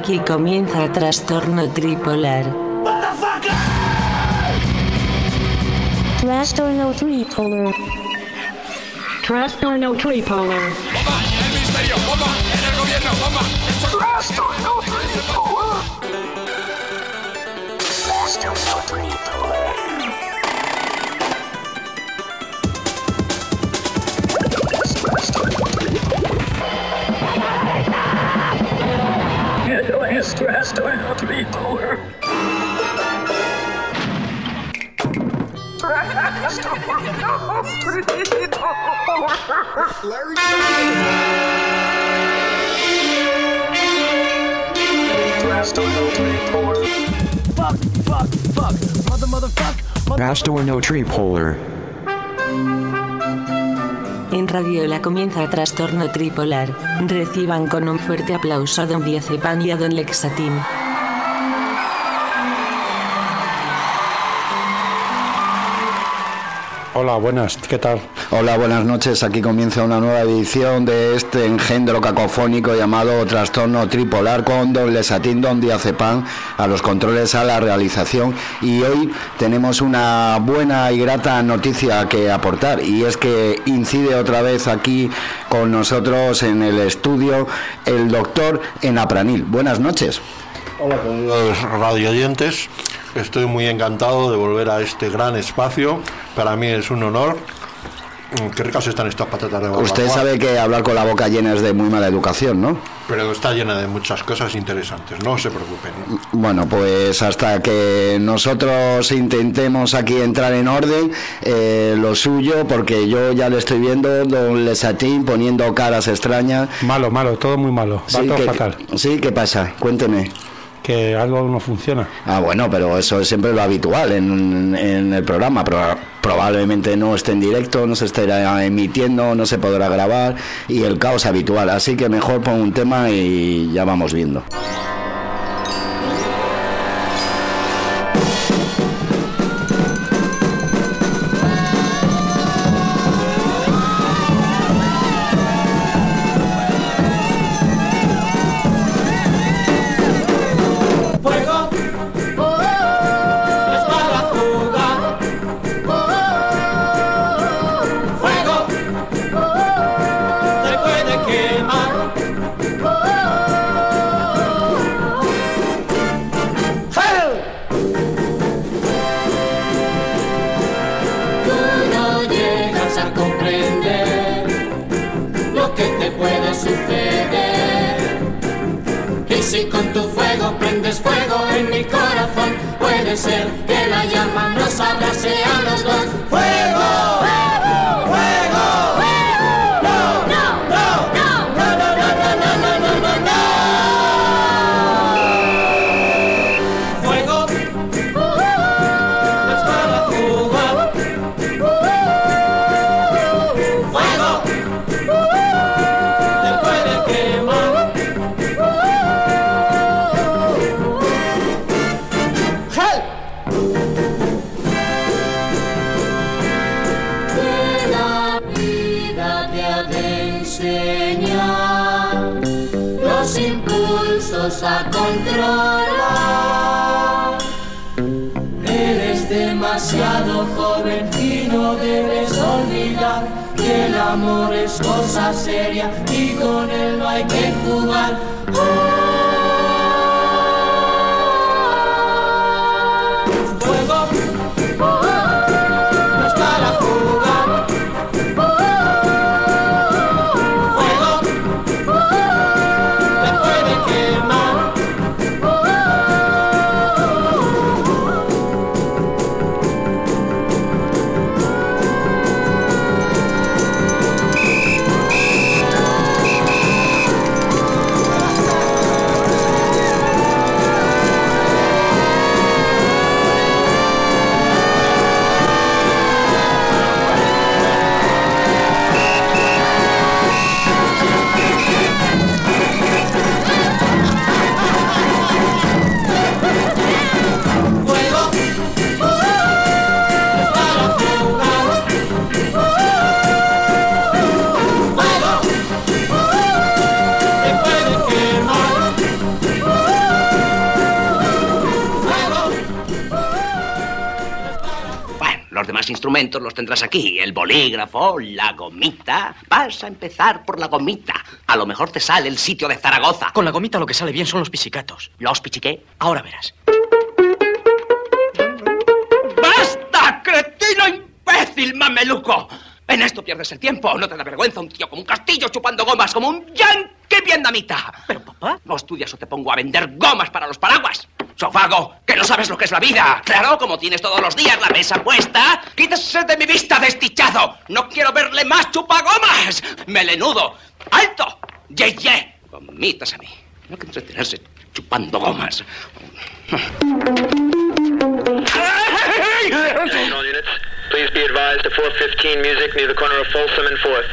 Aquí comienza Trastorno Tripolar. Trastorno Tripolar. Trastorno Tripolar. ¡Bomba! ¡En el ministerio! ¡Bomba! ¡En el gobierno! ¡Bomba! Trastorno Tripolar. Trastorno Tripolar. Trastorno Tripolar. Trastorno Tripolar. En Radiola comienza Trastorno Tripolar. Reciban con un fuerte aplauso a Don Diazepam y a Don Lexatin. Hola, buenas, ¿qué tal? Hola, buenas noches. Aquí comienza una nueva edición de este engendro cacofónico llamado Trastorno Tripolar con Don Lexatin, Don Diazepam, a los controles, a la realización. Y hoy tenemos una buena y grata noticia que aportar, y es que incide otra vez aquí con nosotros en el estudio el doctor Enapranil. Buenas noches. Hola, queridos radioyentes. Estoy muy encantado de volver a este gran espacio. Para mí es un honor. Qué ricas están estas patatas de barbacoa. Usted sabe que hablar con la boca llena es de muy mala educación, ¿no? Pero está llena de muchas cosas interesantes, no se preocupen. Bueno, pues hasta que nosotros intentemos aquí entrar en orden, lo suyo, porque yo ya le estoy viendo, Don Lexatin, poniendo caras extrañas. Malo, todo muy malo. Va todo fatal. Sí, ¿qué pasa? Cuénteme. Que algo no funciona. Ah, bueno, pero eso es siempre lo habitual en el programa. Probablemente no esté en directo, no se estará emitiendo, no se podrá grabar, y el caos habitual. Así que mejor pon un tema y ya vamos viendo. Si con tu fuego prendes fuego en mi corazón, puede ser que la llama nos abrace a los dos. ¡Fuego! ¡Fuego! ¡Fuego! ¡Fuego! ¡No! ¡No! ¡No! ¡No! ¡No! ¡No! ¡No! ¡No! ¡No! ¡No! ¡No! ¡Fuego! ¡Es para jugar! ¡Fuego! ¡Te puede quemar! Los impulsos a controlar. Eres demasiado joven y no debes olvidar que el amor es cosa seria y con él no hay que jugar. Fuego no es para jugar. demás instrumentos los tendrás aquí. El bolígrafo, la gomita. Vas a empezar por la gomita. A lo mejor te sale el sitio de Zaragoza. Con la gomita lo que sale bien son los pizzicatos. ¿Los pichiqué? Ahora verás. ¡Basta, cretino imbécil mameluco! En esto pierdes el tiempo. ¿No te da vergüenza un tío como un castillo chupando gomas como un yankee vietnamita? Pero, papá... ¿No estudias o te pongo a vender gomas para los paraguas? ¡Sofago! ¡Que no sabes lo que es la vida! Claro, como tienes todos los días la mesa puesta, quítese de mi vista, desdichado. No quiero verle más chupagomas. ¡Melenudo! ¡Alto! ¡Ye! Gomitas a mí. No hay que entretenerse chupando gomas. All units, please be advised to 415 music near the corner of Folsom and 4th.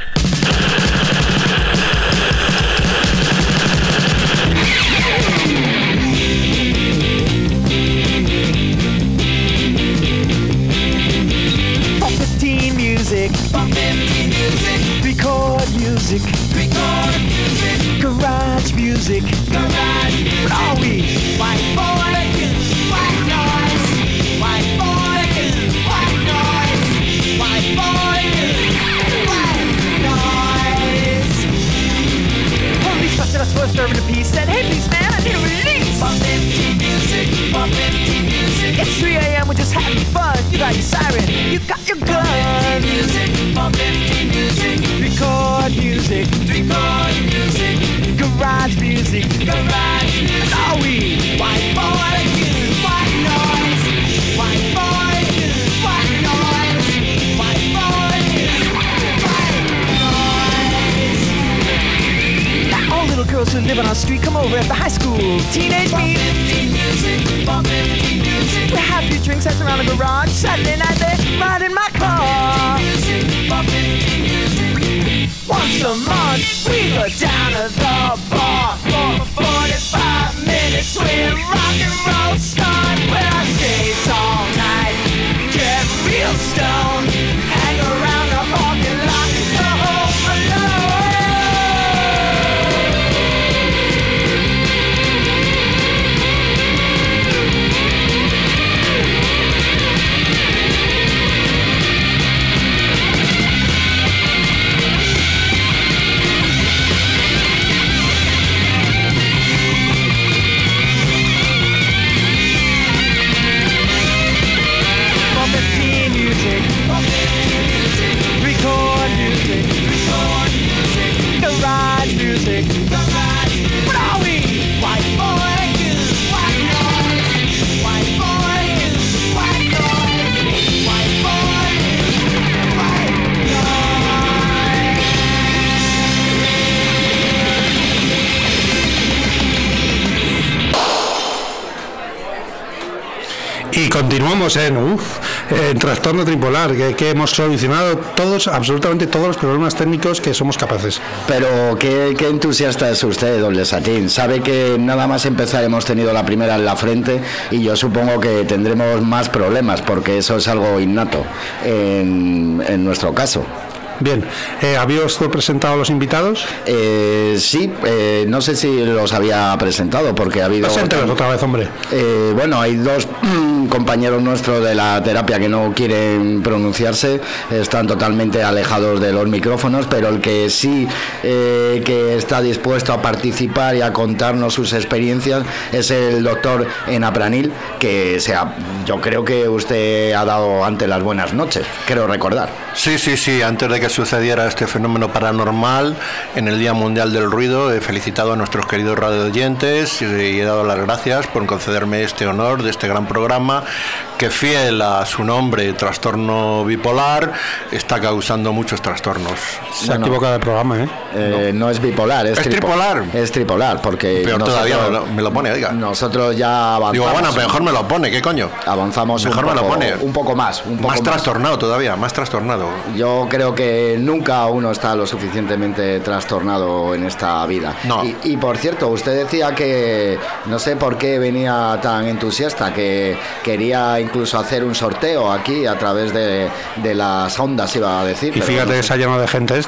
Music, record music, garage music, what are we? White boy, white noise, white boy, white noise, white boy, white noise. Police busted us for disturbing the peace. Said, hey, policeman, I need a release. Bump empty music, bump empty music. It's 3 a.m. We're just having fun. You got your siren, you got your gun. Bump empty music, record music, garage music, are we? White boy, white noise, white boy, white noise, white boy, white noise. Now all little girls who live on our street come over at the high school. Teenage me. Bump empty music. We have a few drinks that's around the garage. Saturday night they ride in my car. Once a month we go down to the bar for 45 minutes with rock and roll start. Wear our shades all night, get real stoned, hang around the parking lot and go home alone. Record music, garage music, what are we? White boy, white noise, white boy, white noise, white boy, white noise. Y continuamos en Trastorno Tripolar, que hemos solucionado absolutamente todos los problemas técnicos que somos capaces. Pero qué entusiasta es usted, don Lesatín. Sabe que nada más empezar hemos tenido la primera en la frente y yo supongo que tendremos más problemas porque eso es algo innato en nuestro caso. Bien, ¿había usted presentado a los invitados? Sí, no sé si los había presentado porque ha habido... Preséntelos otra vez, hombre. Bueno, hay dos compañeros nuestros de la terapia que no quieren pronunciarse, están totalmente alejados de los micrófonos, pero el que sí que está dispuesto a participar y a contarnos sus experiencias es el doctor Enapranil, que yo creo que usted ha dado antes las buenas noches, creo recordar. Sí, antes de que sucediera este fenómeno paranormal, en el Día Mundial del Ruido, he felicitado a nuestros queridos radioyentes y he dado las gracias por concederme este honor de este gran programa que, fiel a su nombre, Trastorno Bipolar, está causando muchos trastornos. Se ha equivocado de programa, no es bipolar, es tripolar. Es tripolar, porque pero todavía me lo pone, oiga. Nosotros ya avanzamos. Digo, bueno, mejor me lo pone, ¿qué coño? Avanzamos mejor me lo pone. Un poco más. Más trastornado todavía, más trastornado. Yo creo que nunca uno está lo suficientemente trastornado en esta vida. No. Y por cierto, usted decía que no sé por qué venía tan entusiasta, que quería incluso hacer un sorteo aquí a través de las ondas, iba a decir. Y fíjate que se ha llenado de gente esto.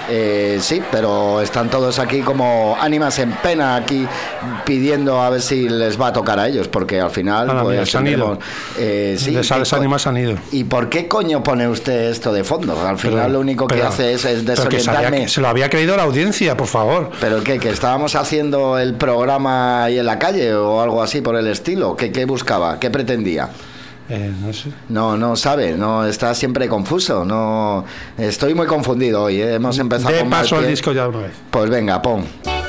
Sí, pero están todos aquí como ánimas en pena aquí pidiendo a ver si les va a tocar a ellos, porque al final pues se han ido. Sí, las ánimas han ido. ¿Y por qué coño pone usted esto de fondo? Al final lo único que hace es desorientarme. Se lo había creído la audiencia, por favor. ¿Pero qué? ¿Que estábamos haciendo el programa ahí en la calle o algo así por el estilo? ¿Qué buscaba? ¿Qué pretendía? No sé. No sabe, no está siempre confuso. No, estoy muy confundido hoy. Hemos empezado con paso al disco ya una vez. Pues venga, pon.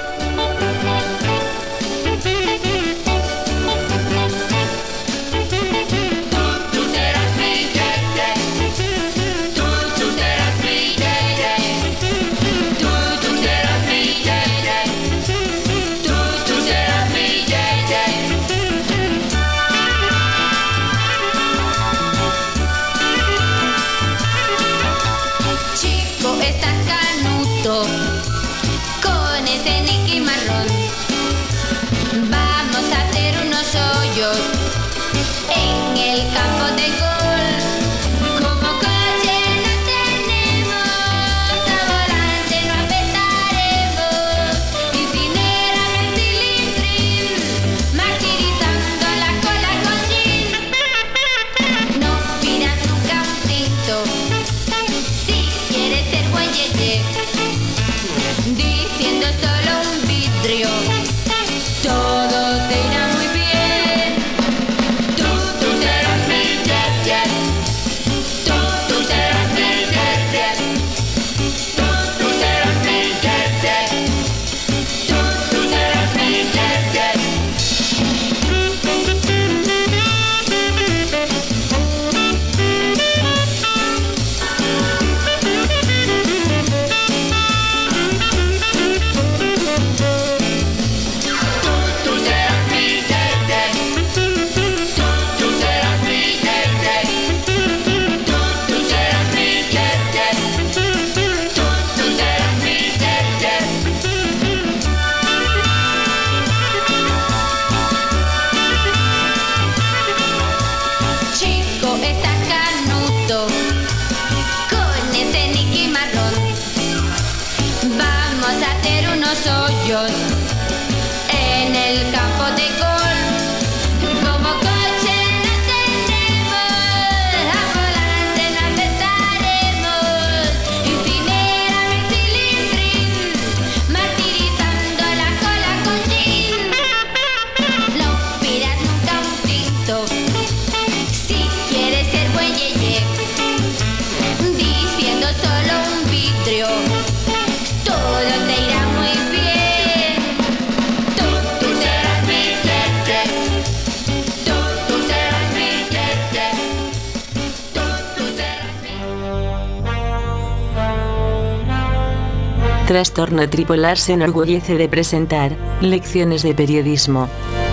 En el campo de golf, como coche no tendremos, a volante no apretaremos, incinerame cilindrín, martirizando la cola con gin. No pidas nunca un tinto, si quieres ser buen yeye, diciendo solo un vidrio, todo te irá muy bien. Trastorno Tripolar se enorgullece de presentar Lecciones de Periodismo.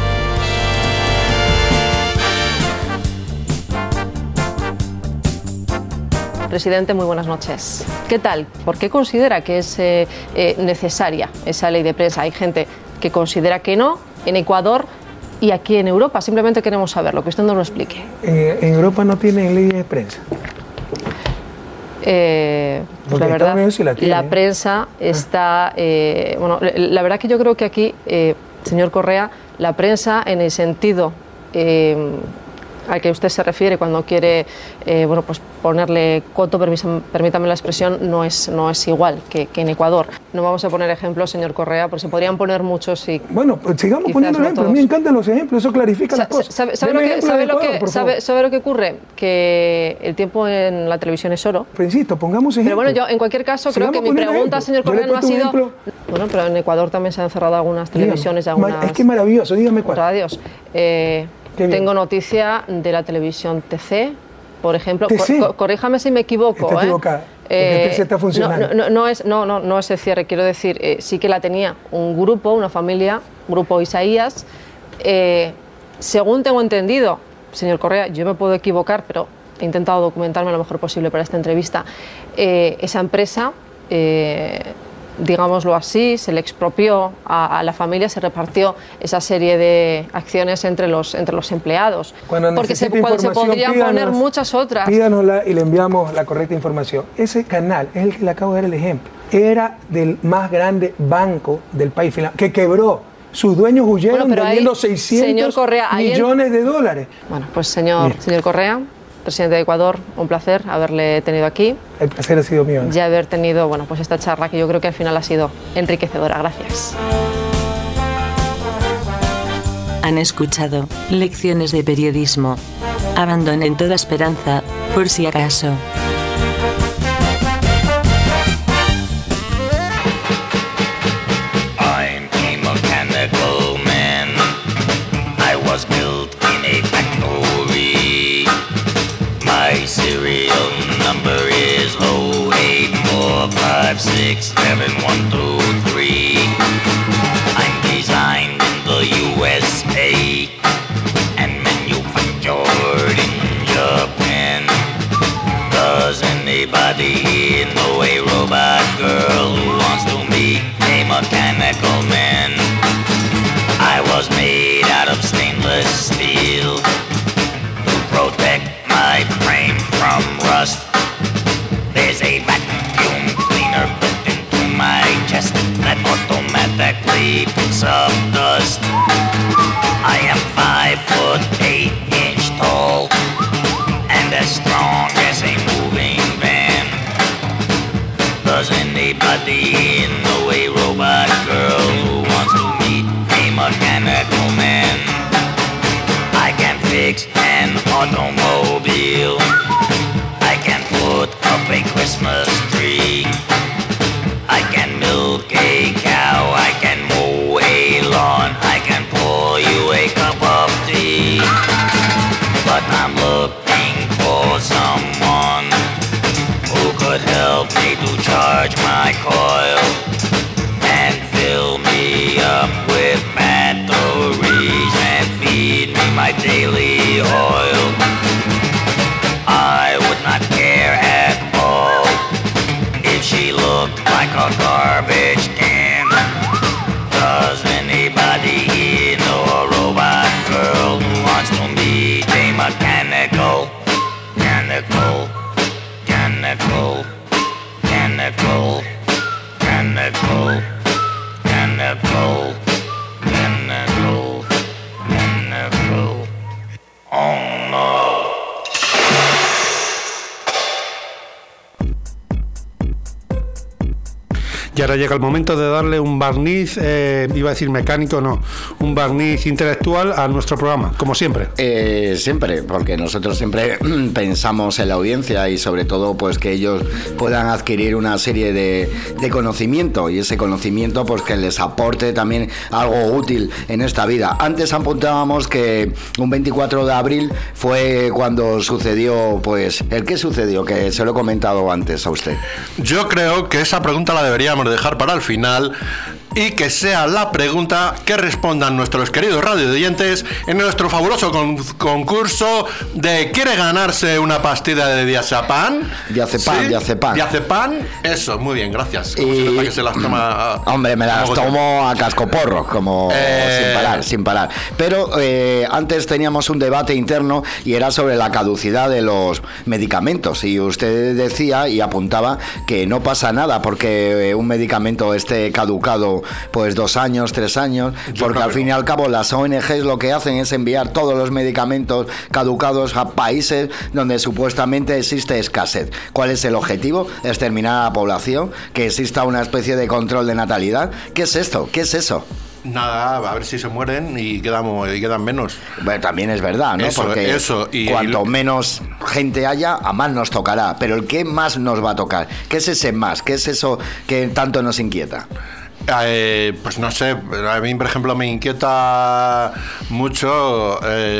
Presidente, muy buenas noches. ¿Qué tal? ¿Por qué considera que es necesaria esa ley de prensa? Hay gente que considera que no, en Ecuador y aquí en Europa. Simplemente queremos saberlo, que usted nos lo explique. En Europa no tienen ley de prensa. Pues la verdad, sí la prensa está... bueno, la verdad que yo creo que aquí, señor Correa, la prensa en el sentido al que usted se refiere cuando quiere bueno, pues ponerle coto, permítame la expresión, no es igual que en Ecuador. No vamos a poner ejemplos, señor Correa, porque se podrían poner muchos y... Bueno, pues sigamos poniendo ejemplos. A mí me encantan los ejemplos, eso clarifica las cosas. ¿Sabe lo que ocurre? Que el tiempo en la televisión es oro. Pero insisto, pongamos ejemplos. Pero bueno, yo en cualquier caso creo que mi pregunta, señor Correa, no ha sido... Bueno, pero en Ecuador también se han cerrado algunas televisiones. Es que maravilloso, dígame cuál. Radios. Tengo noticia de la televisión TC, por ejemplo. Corríjame si me equivoco. Está equivocada, porque TC está funcionando. No es el cierre, quiero decir, sí que la tenía un grupo, una familia, Grupo Isaías. Según tengo entendido, señor Correa, yo me puedo equivocar, pero he intentado documentarme lo mejor posible para esta entrevista. Esa empresa... digámoslo así, se le expropió a la familia, se repartió esa serie de acciones entre los empleados. Porque se podrían poner muchas otras. Pídanosla y le enviamos la correcta información. Ese canal es el que le acabo de dar el ejemplo. era del más grande banco del país, que quebró. Sus dueños huyeron debiendo 600 millones de dólares. Bueno, pues señor Correa, presidente de Ecuador, un placer haberle tenido aquí. El placer ha sido mío. Ya haber tenido, bueno, pues esta charla que yo creo que al final ha sido enriquecedora. Gracias. Han escuchado Lecciones de Periodismo. Abandonen toda esperanza, por si acaso. I'm a mechanical man. I was built in a factory. My serial number is 084567123. I'm designed in the USA and manufactured in Japan. Does anybody here know a robot girl who wants to meet a mechanical man? I was made out of stainless steel to protect my frame from rust. There's a vacuum cleaner built into my chest that automatically picks up dust. I am 5'8" tall and as strong as a moving van. Does anybody know a robot girl who wants to meet a mechanical man? I can fix an automobile. I can put up a Christmas tree. I can milk a cow. I can mow a lawn. I can pour you a cup of tea. But I'm looking for someone who could help me to charge my coil and fill me up with batteries and feed me my daily oil. I would not care at all if she looked like a garbage can. Does anybody here know a robot girl who wants to meet a mechanical, mechanical, mechanical, mechanical, mechanical, mechanical, mechanical, mechanical? Oh no. Y ahora llega el momento de darle un barniz, iba a decir mecánico, no, un barniz intelectual a nuestro programa, como siempre. Siempre, porque nosotros siempre pensamos en la audiencia y sobre todo pues que ellos puedan adquirir una serie de conocimiento y ese conocimiento pues que les aporte también algo útil en esta vida. Antes apuntábamos que un 24 de abril fue cuando sucedió, pues, ¿el qué sucedió? Que se lo he comentado antes a usted. Yo creo que esa pregunta la deberíamos dejar para el final y que sea la pregunta que respondan nuestros queridos radioyentes en nuestro fabuloso concurso de ¿quiere ganarse una pastilla de diazepam? Diazepam, eso, muy bien, gracias. Como se nota que se las toma hombre, me las tomo a cascoporro, como sin parar. Pero antes teníamos un debate interno y era sobre la caducidad de los medicamentos y usted decía y apuntaba que no pasa nada porque un medicamento esté caducado pues 2 años, 3 años, porque al fin y al cabo las ONGs lo que hacen es enviar todos los medicamentos caducados a países donde supuestamente existe escasez. ¿Cuál es el objetivo? Exterminar a la población, que exista una especie de control de natalidad. ¿Qué es esto? ¿Qué es eso? Nada, a ver si se mueren y quedan menos. Bueno, también es verdad, ¿no? Porque cuanto menos gente haya, a más nos tocará. Pero el qué más nos va a tocar. ¿Qué es ese más? ¿Qué es eso que tanto nos inquieta? Pues no sé, a mí por ejemplo me inquieta mucho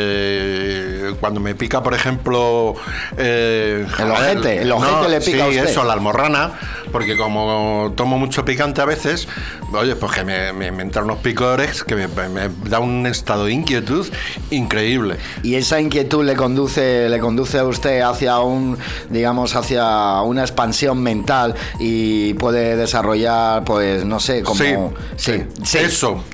cuando me pica por ejemplo el ojete le pica a usted. Eso, la almorrana, porque como tomo mucho picante a veces, oye, pues que me entran unos picores que me da un estado de inquietud increíble. Y esa inquietud le conduce a usted hacia hacia una expansión mental y puede desarrollar, pues no sé, como eso,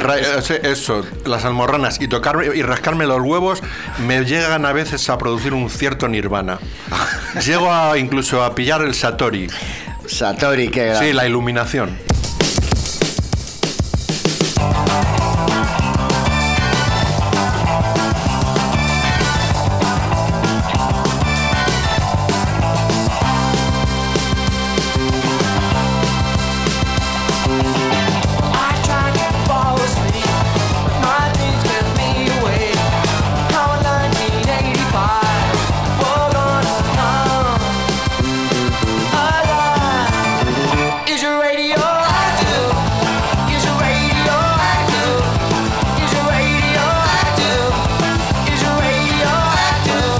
las almorranas y tocarme y rascarme los huevos me llegan a veces a producir un cierto nirvana. Llego incluso a pillar el satori. Satori, qué gran. Sí, la iluminación. Is your radio active? Is your radio active? Is your radio active? Is your radio active?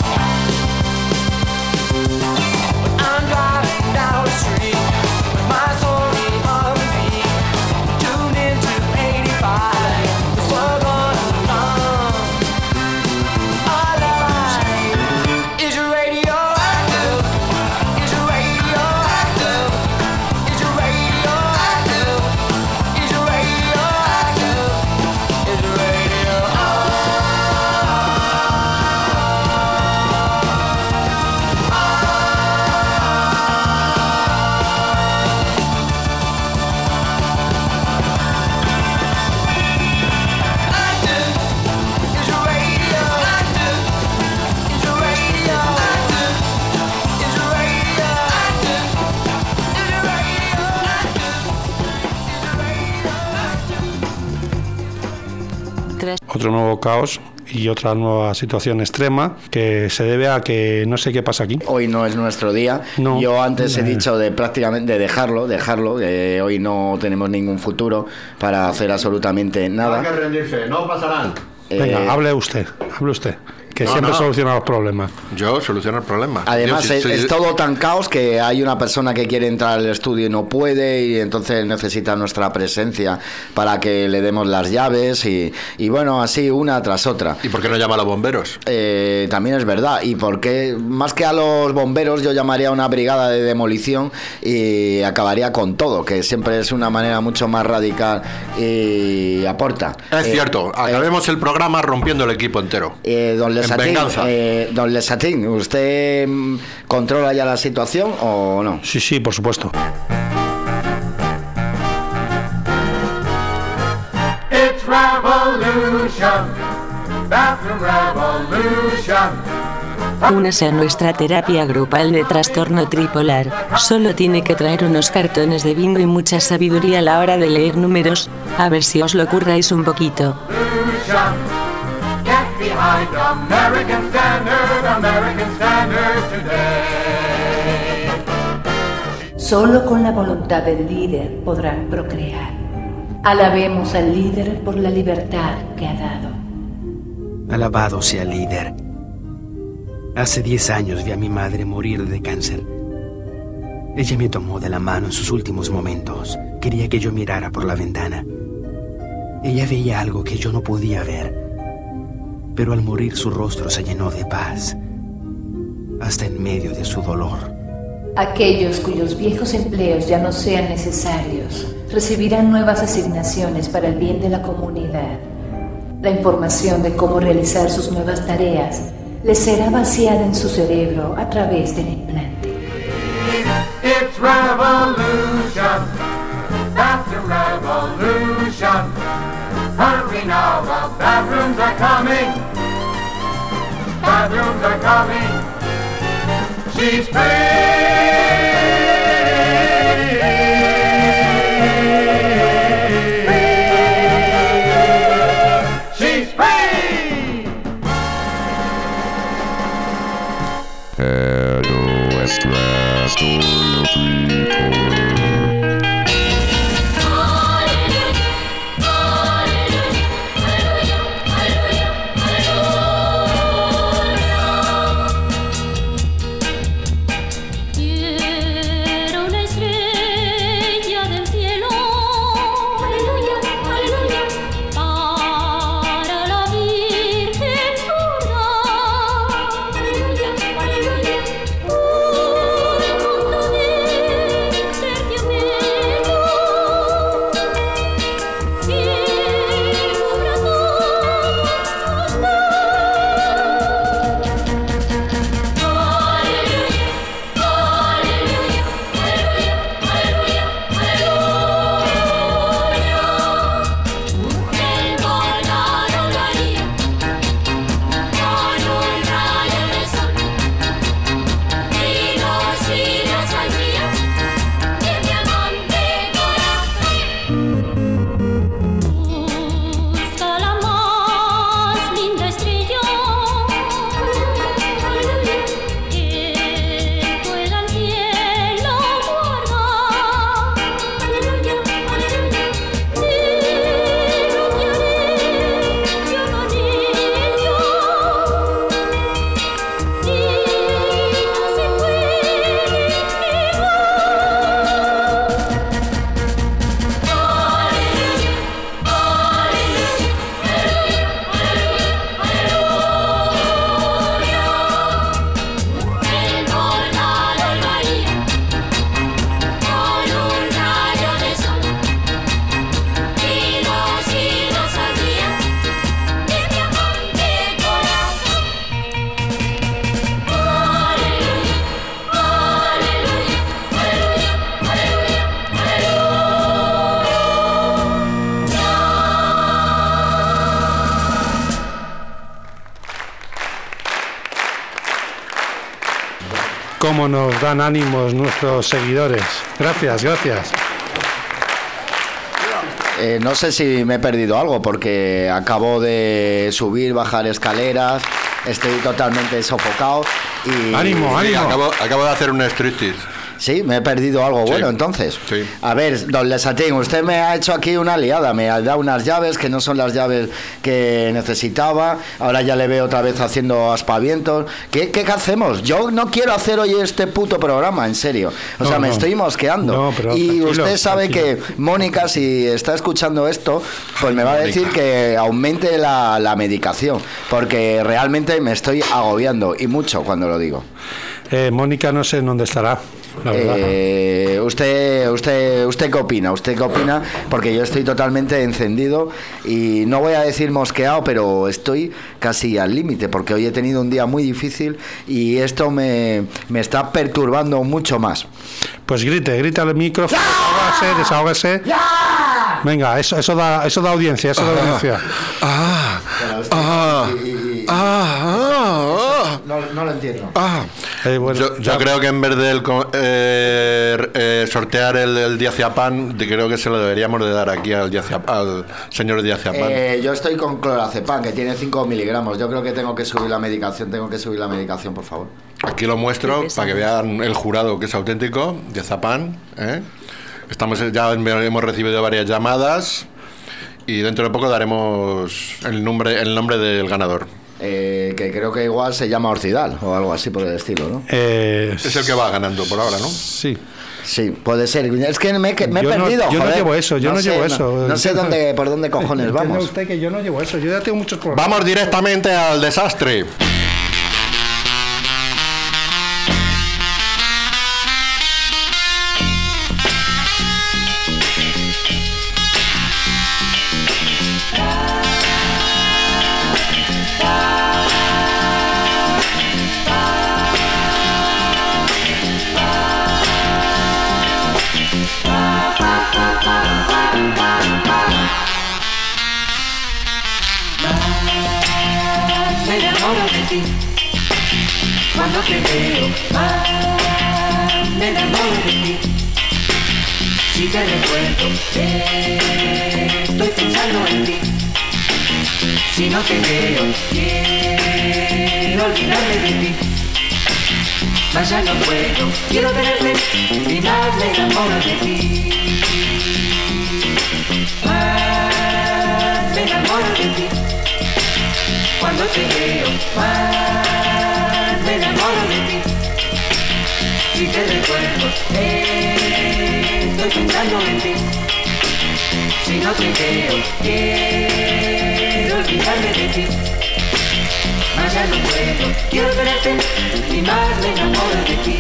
When I'm driving down the street with my Sony R&B, tuned into 85, it's we're gonna run our life. Is your radio active? Is your radio active? Is your radio active? Is your radio active? Is your radio active? Is your radio active? Is your radio active? Is your radio active? Is your radio active? Otro nuevo caos y otra nueva situación extrema que se debe a que no sé qué pasa aquí. Hoy no es nuestro día. No. Yo antes he dicho de prácticamente dejarlo, que hoy no tenemos ningún futuro para hacer absolutamente nada. No hay que rendirse, no pasarán. Venga, hable usted, que siempre soluciona los problemas. Yo soluciono el problema. Además, es todo tan caos que hay una persona que quiere entrar al estudio y no puede, y entonces necesita nuestra presencia para que le demos las llaves y bueno, así una tras otra. ¿Y por qué no llama a los bomberos? También es verdad. Y porque más que a los bomberos yo llamaría a una brigada de demolición y acabaría con todo, que siempre es una manera mucho más radical y aporta. Es cierto, acabemos el programa rompiendo el equipo entero. Don Lesatín, ¿usted controla ya la situación o no? Sí, por supuesto. It's revolution, bathroom revolution. Únase a nuestra terapia grupal de trastorno tripolar. Solo tiene que traer unos cartones de bingo y mucha sabiduría a la hora de leer números. A ver si os lo curráis un poquito. Get behind American Standard today. Solo con la voluntad del líder podrán procrear. Alabemos al líder por la libertad que ha dado. Alabado sea el líder. Hace 10 años vi a mi madre morir de cáncer. Ella me tomó de la mano en sus últimos momentos. Quería que yo mirara por la ventana. Ella veía algo que yo no podía ver. Pero al morir su rostro se llenó de paz, hasta en medio de su dolor. Aquellos cuyos viejos empleos ya no sean necesarios recibirán nuevas asignaciones para el bien de la comunidad. La información de cómo realizar sus nuevas tareas les será vaciada en su cerebro a través del implante. It's revolution, bathroom revolution. Hurry now, the bathrooms are coming. Bathrooms are coming. She's free. She's free. Hello, Extra Story Tripolar. Aleluya, aleluya, aleluya. cómo nos dan ánimos nuestros seguidores. Gracias. No sé si me he perdido algo porque acabo de subir, bajar escaleras, estoy totalmente sofocado y... ¡Ánimo! Acabo de hacer un striptease. Sí, me he perdido algo bueno, entonces. Sí. A ver, don Lesatín, usted me ha hecho aquí una liada, me ha dado unas llaves que no son las llaves que necesitaba, ahora ya le veo otra vez haciendo aspavientos. ¿Qué hacemos? Yo no quiero hacer hoy este puto programa, en serio. O sea, me estoy mosqueando. Y usted sabe que Mónica, si está escuchando esto, pues me va a decir que aumente la medicación, porque realmente me estoy agobiando, y mucho cuando lo digo. Mónica no sé en dónde estará. ¿Usted qué opina? Porque yo estoy totalmente encendido y no voy a decir mosqueado, pero estoy casi al límite porque hoy he tenido un día muy difícil y esto me está perturbando mucho más. Pues grite al micrófono, desahógase. Venga, eso da audiencia, No lo entiendo. Yo creo que en vez de sortear el diazepam, creo que se lo deberíamos de dar aquí al señor diazepam. Yo estoy con clorazepam, que tiene 5 miligramos. Yo creo que tengo que subir la medicación, por favor. Aquí lo muestro para que vean el jurado que es auténtico. Diazepam, ya hemos recibido varias llamadas y dentro de poco daremos el nombre del ganador. Que creo que igual se llama Orcidal o algo así por el estilo, ¿no? Es el que va ganando por ahora, ¿no? Sí, puede ser. Es que me he perdido. Yo no llevo eso. No sé por dónde cojones vamos. Usted que yo no llevo eso. Yo ya tengo muchos problemas. Vamos directamente al desastre. Cuando te veo más, me enamoro de ti. Si te recuerdo, estoy pensando en ti. Si no te veo, quiero olvidarme de ti. Mas ya no puedo, quiero tenerte y más me enamoro de ti. Más me enamoro de ti. Cuando te veo, más me enamoro de ti. Si te recuerdo, estoy pensando en ti. Si no te veo, quiero olvidarme de ti. Mas ya no puedo, quiero tenerte y más me enamoro de ti.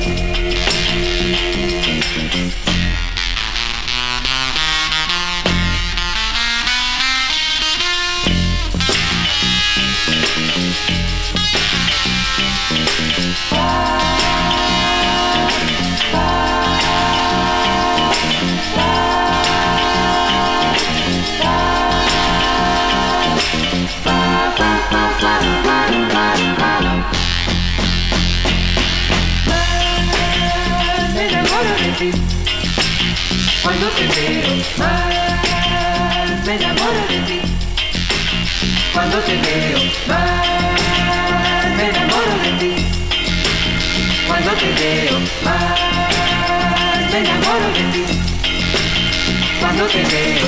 Cuando te veo, más me enamoro de ti. Cuando te veo, más me enamoro de ti. Cuando te veo, más me enamoro de ti. Cuando te veo.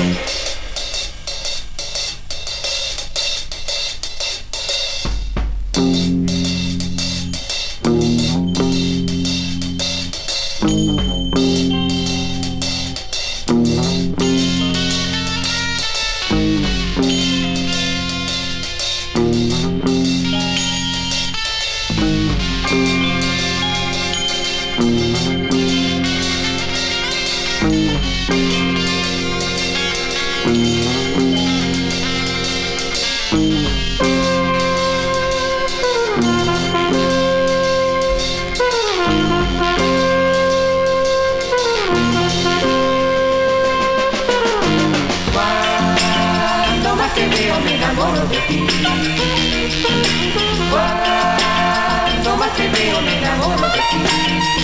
Cuando más te veo me enamoro de ti.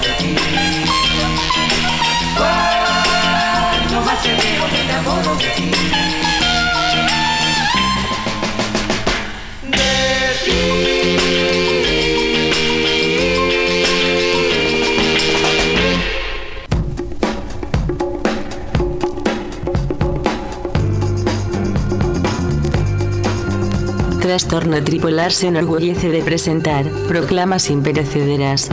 de ti. No más te veo, me enamoro de ti. Trastorno Tripolar se enorgullece de presentar proclamas imperecederas.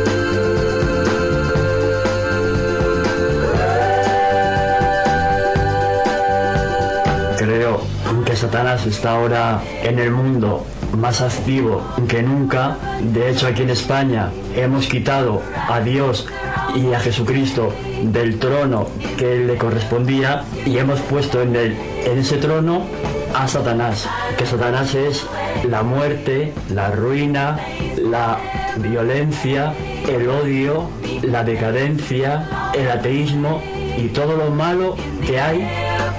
Creo que Satanás está ahora en el mundo más activo que nunca. De hecho, aquí en España hemos quitado a Dios y a Jesucristo del trono que le correspondía y hemos puesto en ese trono a Satanás, que Satanás es la muerte, la ruina, la violencia, el odio, la decadencia, el ateísmo y todo lo malo que hay.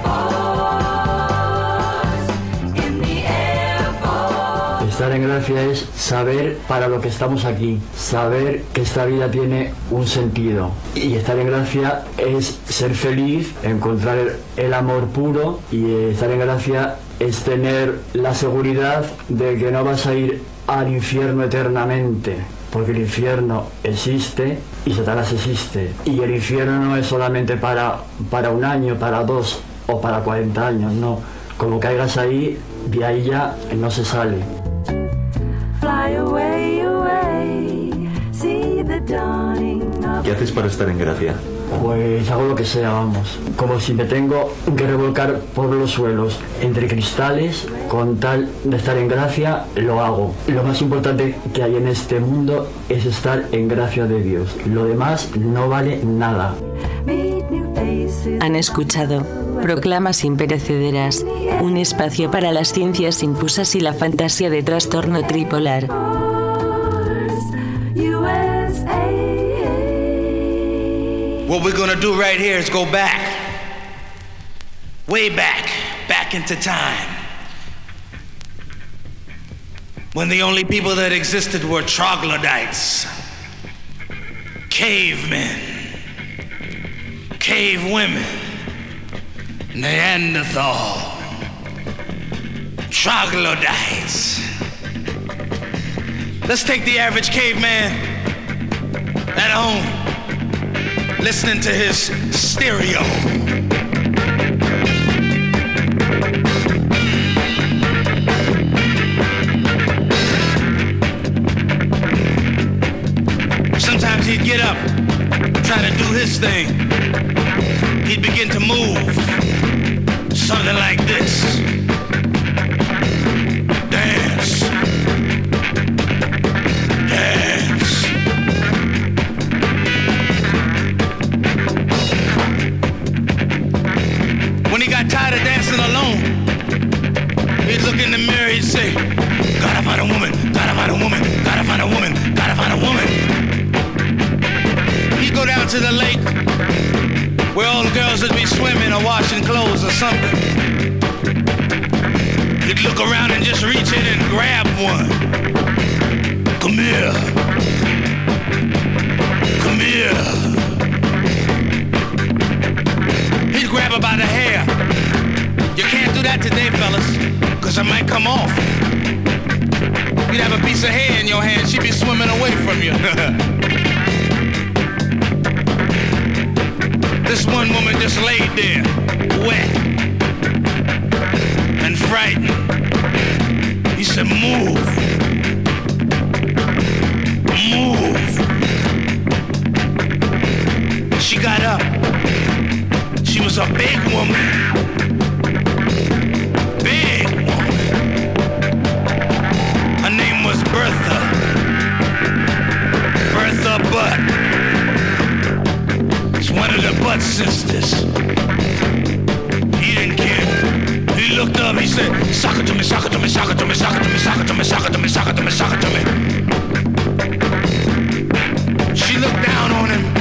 Estar en gracia es saber para lo que estamos aquí, saber que esta vida tiene un sentido. Y estar en gracia es ser feliz, encontrar el amor puro, y estar en gracia es tener la seguridad de que no vas a ir al infierno eternamente, porque el infierno existe y Satanás existe. Y el infierno no es solamente para un año, para 2 o para 40 años, no. Como caigas ahí, de ahí ya no se sale. ¿Qué haces para estar en gracia? Pues hago lo que sea, vamos. Como si me tengo que revolcar por los suelos entre cristales, con tal de estar en gracia, lo hago. Lo más importante que hay en este mundo es estar en gracia de Dios. Lo demás no vale nada. Han escuchado Proclamas Imperecederas, un espacio para las ciencias infusas y la fantasía de Trastorno Tripolar. What we're gonna do right here is go back, way back into time, when the only people that existed were troglodytes, cavemen, cave women, Neanderthal, troglodytes. Let's take the average caveman at home, listening to his stereo. Sometimes he'd get up, try to do his thing. He'd begin to move, something like this. Dance. Dance. When he got tired of dancing alone, he'd look in the mirror, he'd say, gotta find a woman, gotta find a woman, gotta find a woman, gotta find a woman. He'd go down to the lake where all the girls would be swimming or washing clothes or something. He'd look around and just reach in and grab one. Come here. Come here. He'd grab her by the hair. You can't do that today, fellas, because it might come off. You'd have a piece of hair in your hand, she'd be swimming away from you. This one woman just laid there, wet and frightened. He said, move. Move. She got up. She was a big woman. Big woman. Her name was Bertha. Bertha Butt. It's one of the Butt sisters. He didn't care. He looked up, he said, sock it to me, sock it to me, sock it to me, sock it to me, sock it to me, sock it to me, sock it to me, sock it to me. She looked down on him.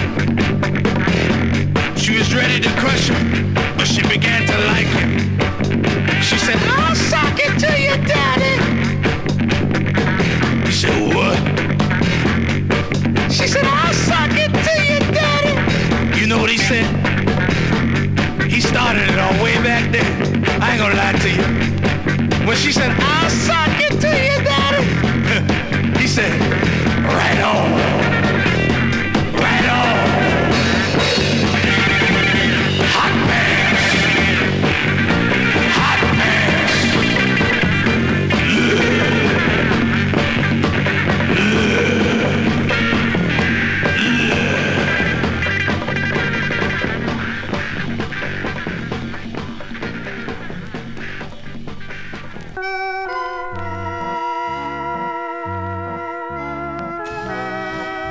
She was ready to crush him, but she began to like him. She said, I'll sock it to you, Daddy. He said, what? She said, I'll sock it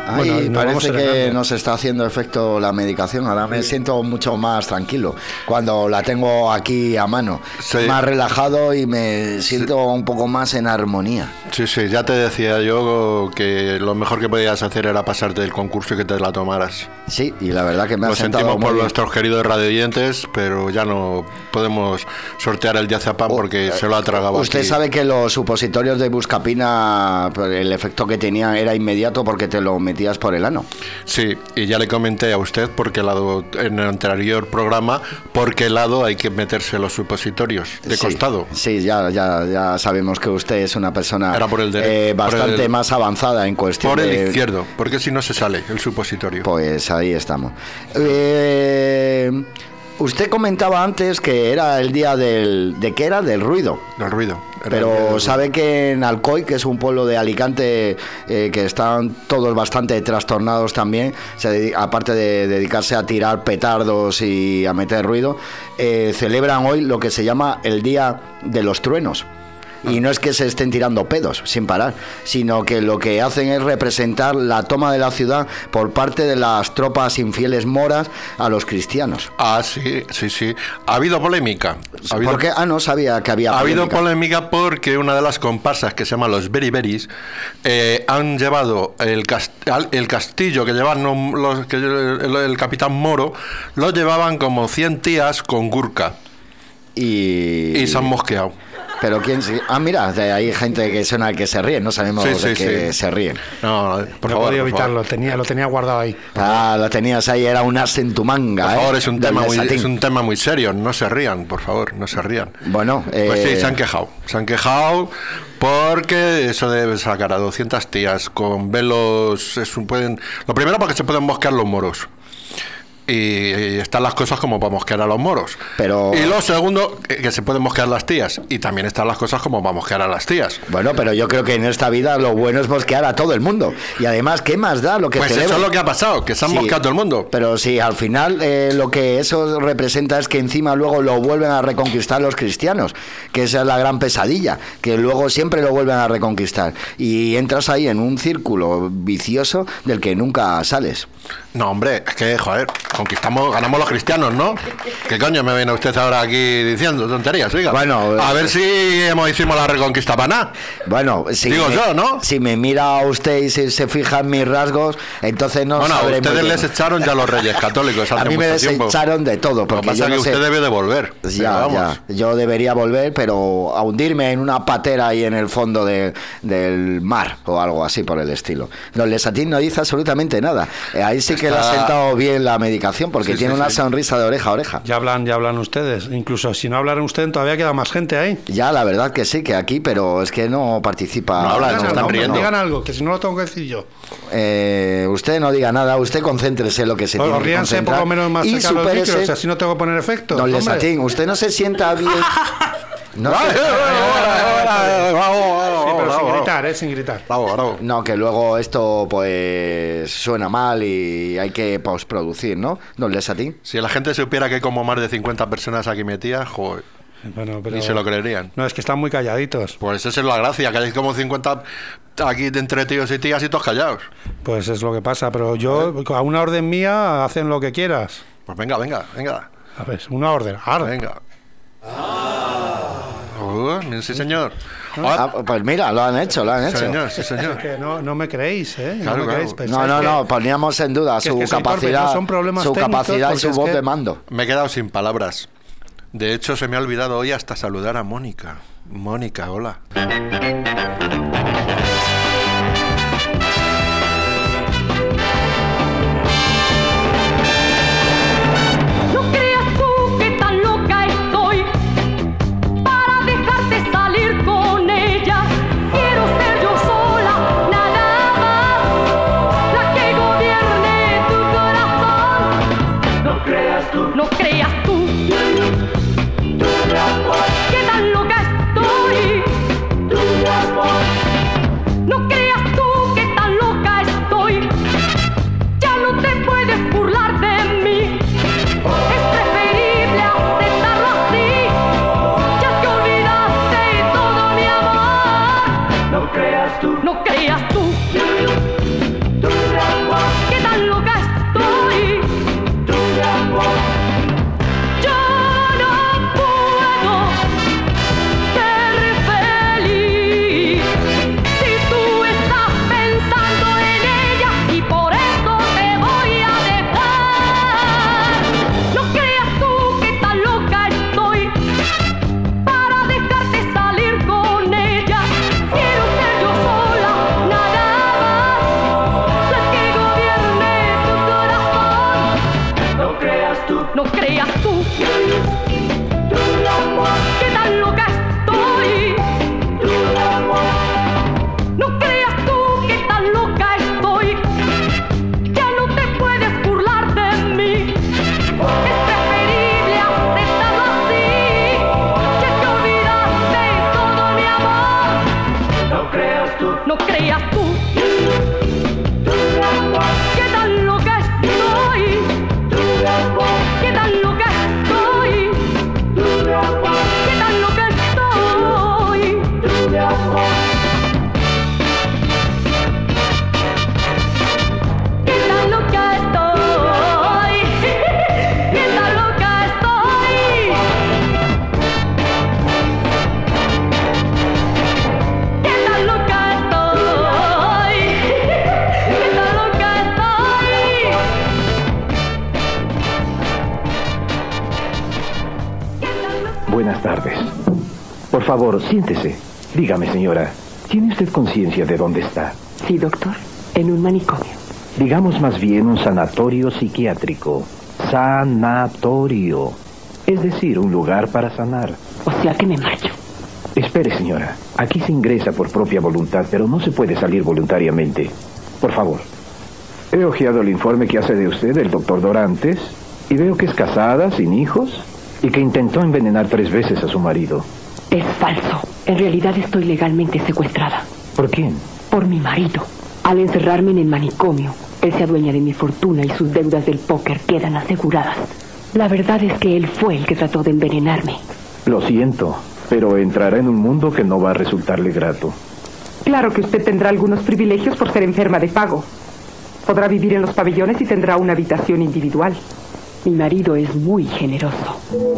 Ahí parece que nos está haciendo efecto la medicación. Ahora me siento mucho más tranquilo cuando la tengo aquí a mano, más relajado y me siento un poco más en armonía. Sí, ya te decía yo que lo mejor que podías hacer era pasarte del concurso y que te la tomaras. Sí, y la verdad que me ha sentado sentimos muy por bien. nuestros queridos radioyentes, pero ya no podemos sortear el diazepam porque se lo ha tragado. Usted aquí. sabe que los supositorios de buscapina, el efecto que tenían era inmediato porque te lo metías por el ano. Sí, y ya le comenté a usted en el anterior programa por qué lado hay que meterse los supositorios, de costado. Sí, ya sabemos que usted es una persona bastante más avanzada en cuestión por el izquierdo, porque si no se sale el supositorio. Pues ahí estamos. Usted comentaba antes que era el día ¿de qué era? Del ruido. Del ruido. Pero sabe que en Alcoy, que es un pueblo de Alicante, que están todos bastante trastornados también, aparte de dedicarse a tirar petardos y a meter ruido, celebran hoy lo que se llama el Día de los Truenos. Y no es que se estén tirando pedos sin parar, sino que lo que hacen es representar la toma de la ciudad por parte de las tropas infieles moras a los cristianos. Ah, sí. Ha habido polémica. ¿Por qué? No sabía que había polémica. Ha habido polémica porque una de las comparsas, que se llama los Beriberis, han llevado el castillo que llevan el capitán Moro, lo llevaban como 100 tías con gurka. Y se han mosqueado. Pero quién sí. Mira, hay gente que suena que se ríe, no sabemos de qué se ríen. No, por favor, podía evitarlo, lo tenía guardado ahí. Lo tenías ahí, era un as en tu manga. Por favor, es un tema muy serio, no se rían, por favor, no se rían. Bueno, pues sí, se han quejado porque eso de sacar a 200 tías con velos, lo primero porque se pueden mosquear los moros. Y están las cosas como para mosquear a los moros. Y lo segundo, que se pueden mosquear las tías. Y también están las cosas como para mosquear a las tías. Bueno, pero yo creo que en esta vida lo bueno es mosquear a todo el mundo. Y además, ¿qué más da lo que pues celebra? Eso es lo que ha pasado, que se han mosqueado a todo el mundo. Pero sí, al final lo que eso representa es que encima luego lo vuelven a reconquistar los cristianos. Que esa es la gran pesadilla. Que luego siempre lo vuelven a reconquistar. Y entras ahí en un círculo vicioso del que nunca sales. No, hombre, es que, ganamos los cristianos, ¿no? ¿Qué coño me viene usted ahora aquí diciendo tonterías? Oiga. Bueno, a ver si hicimos la reconquista para nada. Bueno, yo, ¿no? Si me mira usted y se fija en mis rasgos, entonces no sabremos. Ustedes les echaron ya los reyes católicos hace a mí me desecharon de todo. Lo que pasa es que usted debe de volver. Ya, yo debería volver, pero a hundirme en una patera ahí en el fondo del mar o algo así por el estilo. Don Lesatín no dice absolutamente nada. Ahí sí que le ha sentado bien la medicación porque tiene una sonrisa de oreja a oreja. Ya hablan ustedes. Incluso si no hablaran ustedes, todavía queda más gente ahí. Ya, la verdad que sí, que aquí, pero es que no participa. No digan algo, que si no lo tengo que decir yo. Usted no diga nada, usted concéntrese en lo que se tiene que concentrar. Por lo menos más cerca los micros, así no tengo que poner efectos. Don Lesatín, usted no se sienta bien. Sin gritar. Bravo. No, que luego esto pues suena mal y hay que postproducir, ¿no? Don Lesatín. Si la gente supiera que hay como más de 50 personas aquí metidas, joder. Bueno, pero ni se lo creerían. No, es que están muy calladitos. Pues esa es la gracia, que hay como 50 aquí entre tíos y tías y todos callados. Pues es lo que pasa, pero yo, a una orden mía, hacen lo que quieras. Pues venga. A ver, una orden. Venga. Sí, señor. Pues mira, lo han hecho. Sí, señor. Es que no me creéis, ¿eh? Claro. No, poníamos en duda su capacidad, capacidad y su voz de mando. Me he quedado sin palabras. De hecho, se me ha olvidado hoy hasta saludar a Mónica. Mónica, hola. No creas tú que tan loca estoy. No creas tú que tan loca estoy. Ya no te puedes burlar de mí. Es preferible aceptarlo así. Ya te olvidaste de todo mi amor. No creas tú. no creas tú. ¿Qué tal lo que estoy? ¿Qué tal lo que estoy? ¿Qué tal lo que estoy? ¿Qué tal lo que estoy? ¿Qué tal lo que estoy? ¿Qué tal lo que estoy? ¿Qué tal lo que estoy? Buenas tardes. Por favor, siéntese. Dígame, señora, ¿tiene usted conciencia de dónde está? Sí, doctor, en un manicomio. Digamos más bien un sanatorio psiquiátrico. Sanatorio. Es decir, un lugar para sanar. O sea que me marcho. Espere, señora. Aquí se ingresa por propia voluntad, pero no se puede salir voluntariamente. Por favor. He hojeado el informe que hace de usted el doctor Dorantes y veo que es casada, sin hijos, y que intentó envenenar 3 veces a su marido. Es falso. En realidad estoy legalmente secuestrada. ¿Por quién? Por mi marido. Al encerrarme en el manicomio, él se adueña de mi fortuna y sus deudas del póker quedan aseguradas. La verdad es que él fue el que trató de envenenarme. Lo siento, pero entrará en un mundo que no va a resultarle grato. Claro que usted tendrá algunos privilegios por ser enferma de pago. Podrá vivir en los pabellones y tendrá una habitación individual. Mi marido es muy generoso.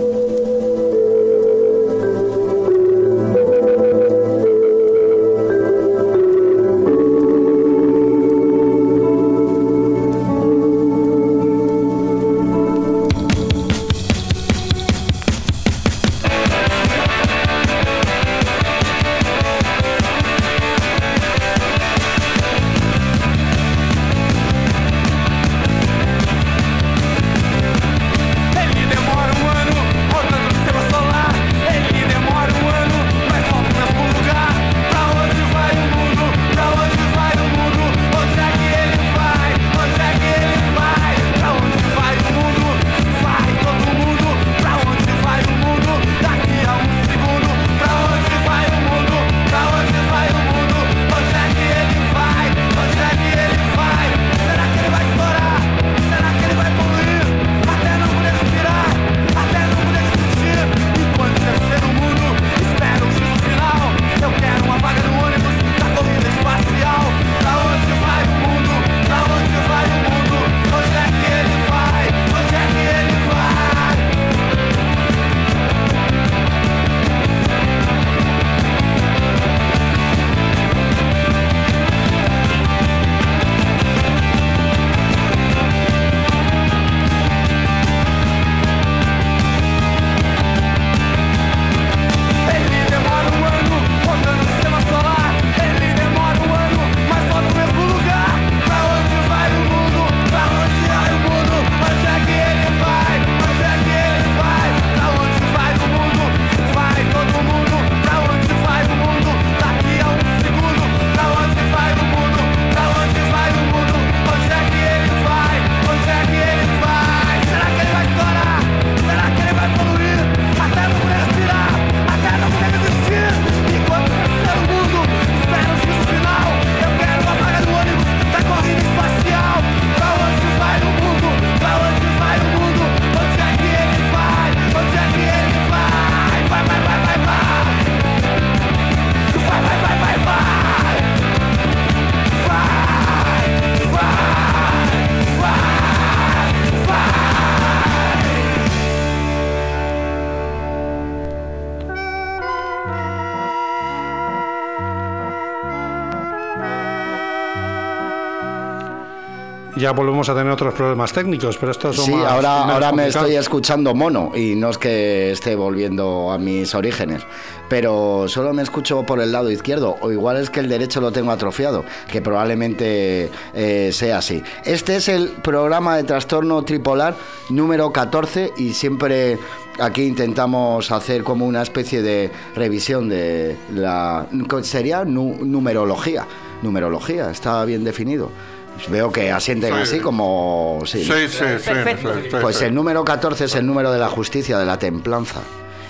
Ya volvemos a tener otros problemas técnicos, pero estos son sí, más ahora me complicados. estoy escuchando mono y no es que esté volviendo a mis orígenes, pero solo me escucho por el lado izquierdo, o igual es que el derecho lo tengo atrofiado, que probablemente sea así. Este es el programa de Trastorno Tripolar número 14 y siempre aquí intentamos hacer como una especie de revisión de la... sería numerología. Numerología, está bien definido. Veo que asienten así como... Sí, sí. Pues el número 14 es el número de la justicia, de la templanza.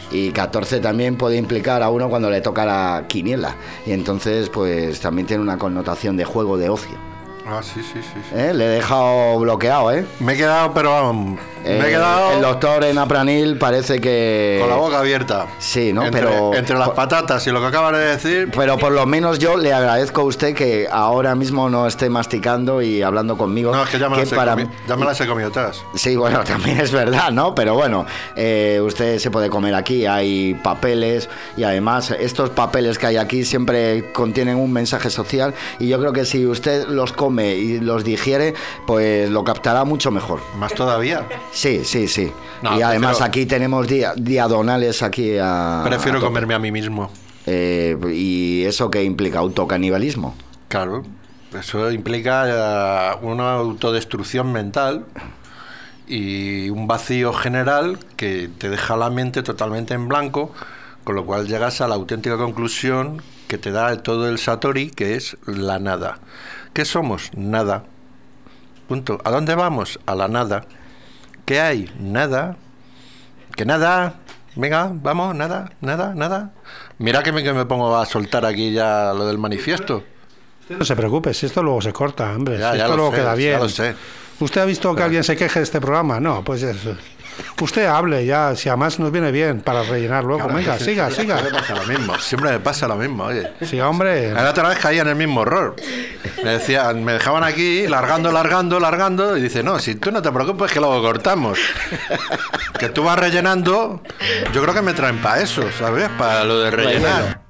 Y 14 también puede implicar a uno cuando le toca la quiniela. Y entonces, pues también tiene una connotación de juego de ocio. Ah, sí. Le he dejado bloqueado, ¿eh? Me he quedado, pero me he quedado... El doctor Enapranil parece que... Con la boca abierta. Sí, ¿no? Entre las patatas y lo que acabas de decir... Pero por lo menos yo le agradezco a usted que ahora mismo no esté masticando y hablando conmigo. No, es que ya me las he comido todas. Sí, bueno, también es verdad, ¿no? Pero bueno, usted se puede comer aquí, hay papeles y además estos papeles que hay aquí siempre contienen un mensaje social y yo creo que si usted los come y los digiere, pues lo captará mucho mejor. ¿Más todavía? Sí. No, y además aquí tenemos diagonales aquí a... Prefiero comerme a mí mismo. ¿Y eso qué implica? ¿Autocanibalismo? Claro, eso implica una autodestrucción mental y un vacío general que te deja la mente totalmente en blanco, con lo cual llegas a la auténtica conclusión que te da todo el Satori, que es la nada. ¿Qué somos? Nada. Punto. ¿A dónde vamos? A la nada. ¿Qué hay? Nada. ¿Que nada? Venga, vamos, nada. Mira que me pongo a soltar aquí ya lo del manifiesto. No se preocupe, si esto luego se corta, hombre. Ya esto luego queda bien. Ya lo sé. ¿Usted ha visto que alguien se queje de este programa? No, pues eso. Usted hable ya, si además nos viene bien para rellenar luego. Claro, venga, siga. Siempre me pasa lo mismo, oye. Sí, hombre. La otra vez caía en el mismo error. Me dejaban aquí largando y dice, no, si tú no te preocupes que luego cortamos. Que tú vas rellenando, yo creo que me traen para eso, ¿sabes? Para lo de rellenar.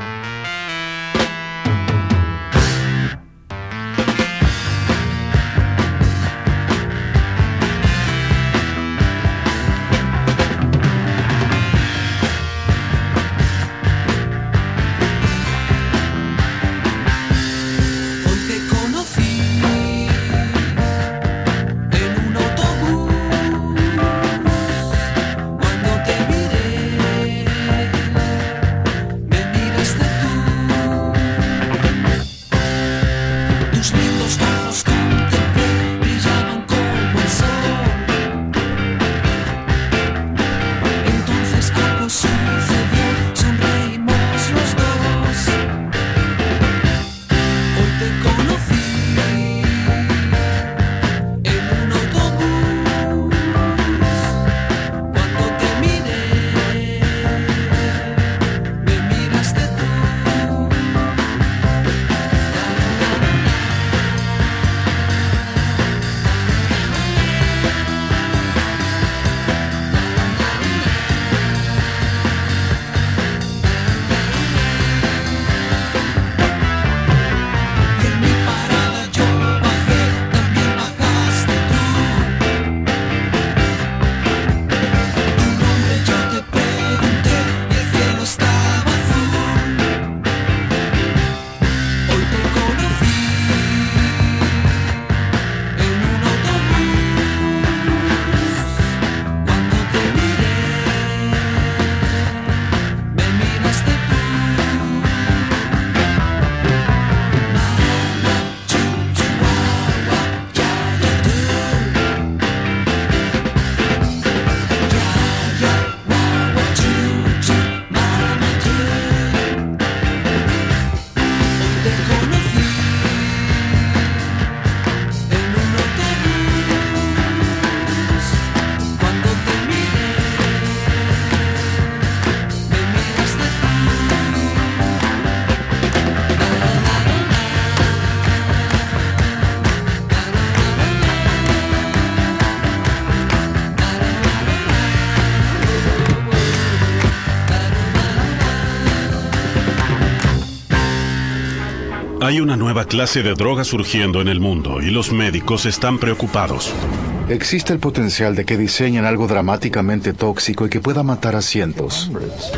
Hay una nueva clase de droga surgiendo en el mundo y los médicos están preocupados. Existe el potencial de que diseñen algo dramáticamente tóxico y que pueda matar a cientos.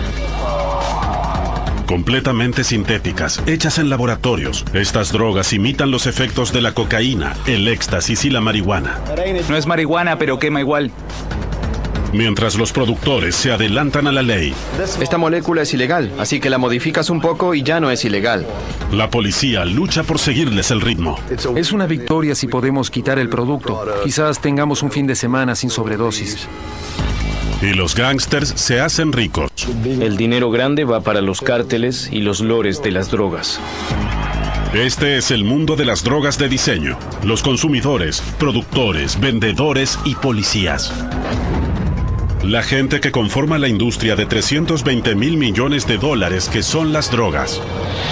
Completamente sintéticas, hechas en laboratorios, estas drogas imitan los efectos de la cocaína, el éxtasis y la marihuana. No es marihuana, pero quema igual. Mientras los productores se adelantan a la ley. Esta molécula es ilegal, así que la modificas un poco y ya no es ilegal. La policía lucha por seguirles el ritmo. Es una victoria si podemos quitar el producto. Quizás tengamos un fin de semana sin sobredosis. Y los gángsters se hacen ricos. El dinero grande va para los cárteles y los lores de las drogas. Este es el mundo de las drogas de diseño. Los consumidores, productores, vendedores y policías. La gente que conforma la industria de 320,000 millones de dólares que son las drogas.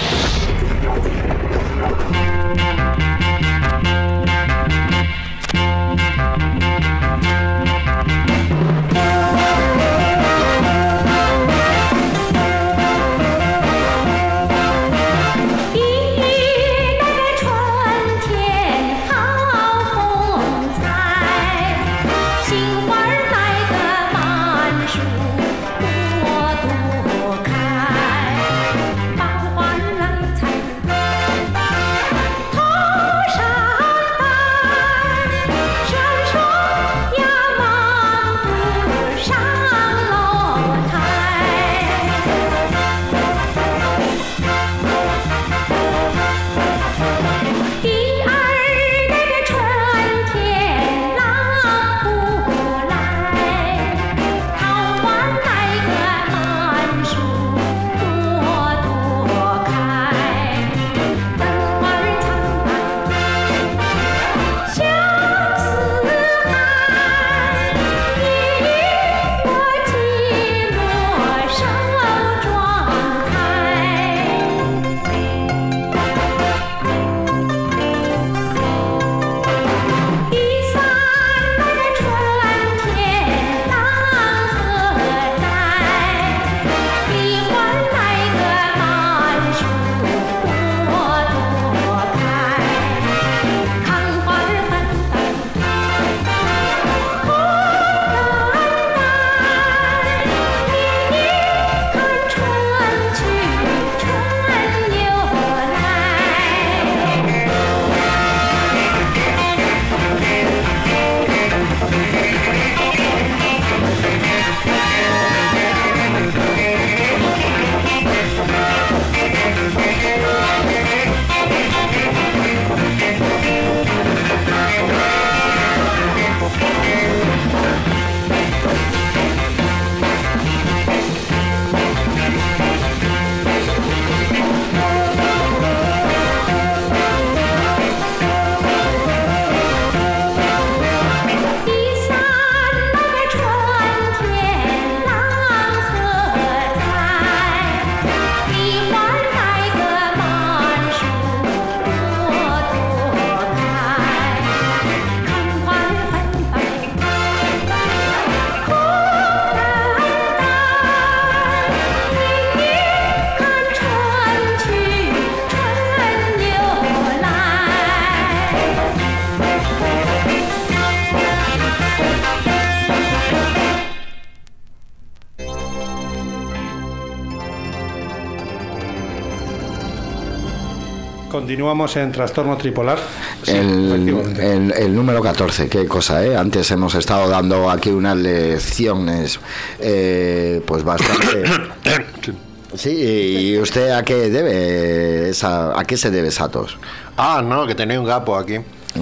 Continuamos en Trastorno Tripolar. Sí, el número 14, qué cosa, ¿eh? Antes hemos estado dando aquí unas lecciones pues bastante... Sí, ¿y usted a qué debe a qué se debe esa tos? Ah, no, que tenía un gapo aquí.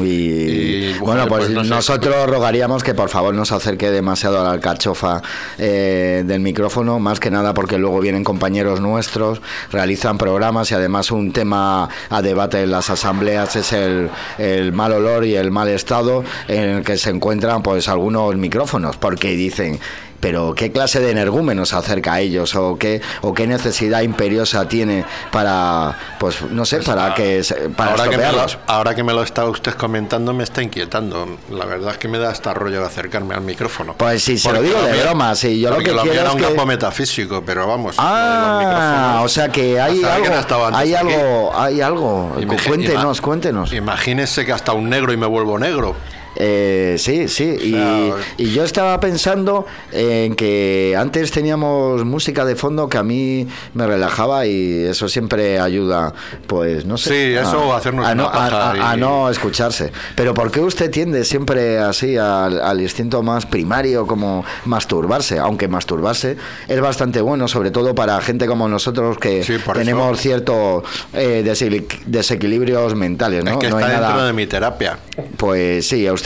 Y bueno, pues no nosotros rogaríamos que por favor no se acerque demasiado a la alcachofa del micrófono, más que nada porque luego vienen compañeros nuestros, realizan programas y además un tema a debate en las asambleas es el mal olor y el mal estado en el que se encuentran pues algunos micrófonos, porque dicen... Pero ¿qué clase de energúmenos se acerca a ellos? ¿O qué necesidad imperiosa tiene para, pues no sé, para estropearlos? Ahora que me lo está usted comentando me está inquietando. La verdad es que me da hasta rollo de acercarme al micrófono. Pues sí, se lo digo de broma. Sí, yo lo que quiero era es un que... campo metafísico, pero vamos. O sea que hay algo. Cuéntenos. Imagínese que hasta un negro y me vuelvo negro. Sí, y yo estaba pensando en que antes teníamos música de fondo que a mí me relajaba y eso siempre ayuda, pues no sé, a no escucharse. Pero ¿por qué usted tiende siempre así al instinto más primario como masturbarse? Aunque masturbarse es bastante bueno, sobre todo para gente como nosotros que tenemos ciertos desequilibrios mentales, ¿no? Es que no está hay dentro nada... de mi terapia. Pues sí, a usted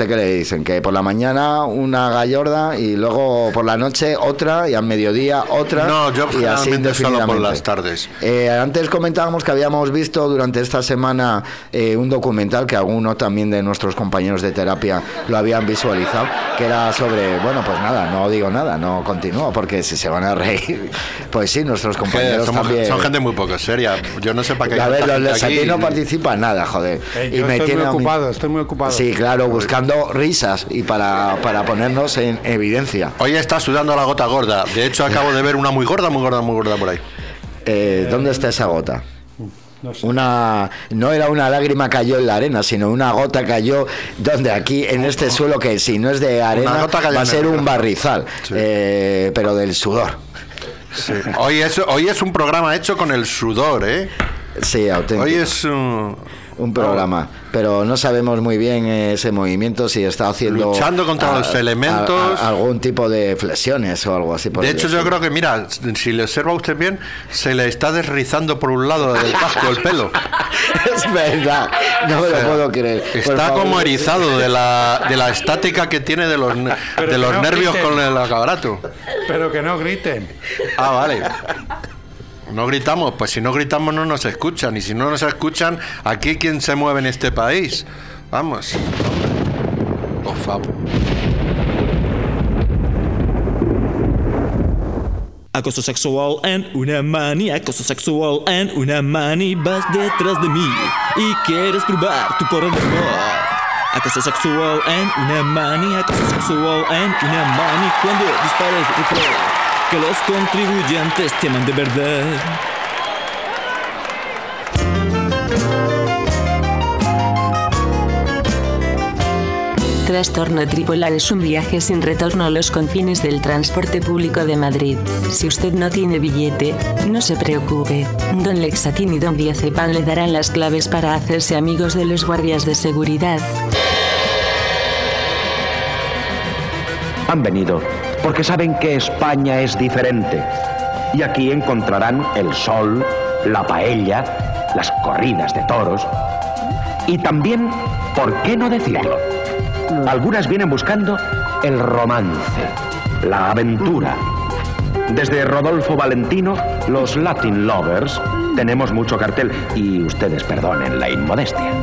usted qué le dicen? Que por la mañana una gallorda y luego por la noche otra y al mediodía otra. No, yo y así generalmente solo por indefinidamente. las tardes. Antes comentábamos que habíamos visto durante esta semana un documental que alguno también de nuestros compañeros de terapia lo habían visualizado, que era sobre, bueno, pues nada, no digo nada, no continúo, porque si se van a reír, pues sí, nuestros compañeros también. Son gente muy poco seria. Yo no sé para qué. A ver, los aquí aquí no participan nada, joder. Yo estoy muy ocupado. Sí, claro, buscando risas y para ponernos en evidencia. Hoy está sudando la gota gorda. De hecho, acabo de ver una muy gorda por ahí. ¿Dónde está esa gota? No sé. No era una lágrima cayó en la arena, sino una gota cayó donde aquí en este suelo, que si no es de arena va a ser un barrizal, sí. Pero del sudor. Sí. Hoy es un programa hecho con el sudor, ¿eh? Sí, auténtico. Hoy es un programa, pero no sabemos muy bien ese movimiento, si está haciendo luchando contra los elementos, algún tipo de flexiones o algo así. De hecho, yo creo que, mira, si le observa usted bien, se le está deslizando por un lado del casco el pelo. Es verdad, no me lo puedo creer. Está como erizado de la estática que tiene de los nervios griten. Con el aparato. Pero que no griten. Ah, vale. No gritamos, pues si no gritamos no nos escuchan, y si no nos escuchan, aquí quién se mueve en este país. Vamos. Por favor. Acoso sexual en una mani, acoso sexual en una mani, vas detrás de mí y quieres probar tu poder de amor. Acoso sexual en una mani, acoso sexual en una mani, cuando dispares recuerda que los contribuyentes teman de verdad. Trastorno tripolar es un viaje sin retorno a los confines del transporte público de Madrid. Si usted no tiene billete, no se preocupe. Don Lexatín y Don Diazepam le darán las claves para hacerse amigos de los guardias de seguridad. Han venido porque saben que España es diferente. Y aquí encontrarán el sol, la paella, las corridas de toros. Y también, ¿por qué no decirlo? Algunas vienen buscando el romance, la aventura. Desde Rodolfo Valentino, los Latin Lovers, tenemos mucho cartel. Y ustedes perdonen la inmodestia.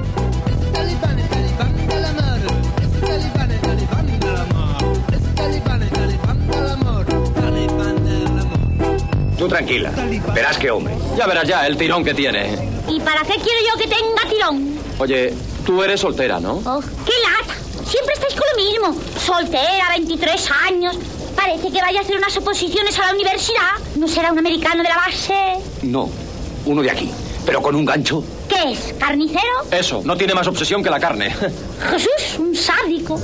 Tú tranquila, verás qué hombre. Ya verás ya el tirón que tiene. ¿Y para qué quiero yo que tenga tirón? Oye, tú eres soltera, ¿no? Oh, ¡qué lata! Siempre estáis con lo mismo. Soltera, 23 años. Parece que vaya a hacer unas oposiciones a la universidad. ¿No será un americano de la base? No, uno de aquí, pero con un gancho. ¿Qué es? ¿Carnicero? Eso, no tiene más obsesión que la carne. Jesús, un sádico.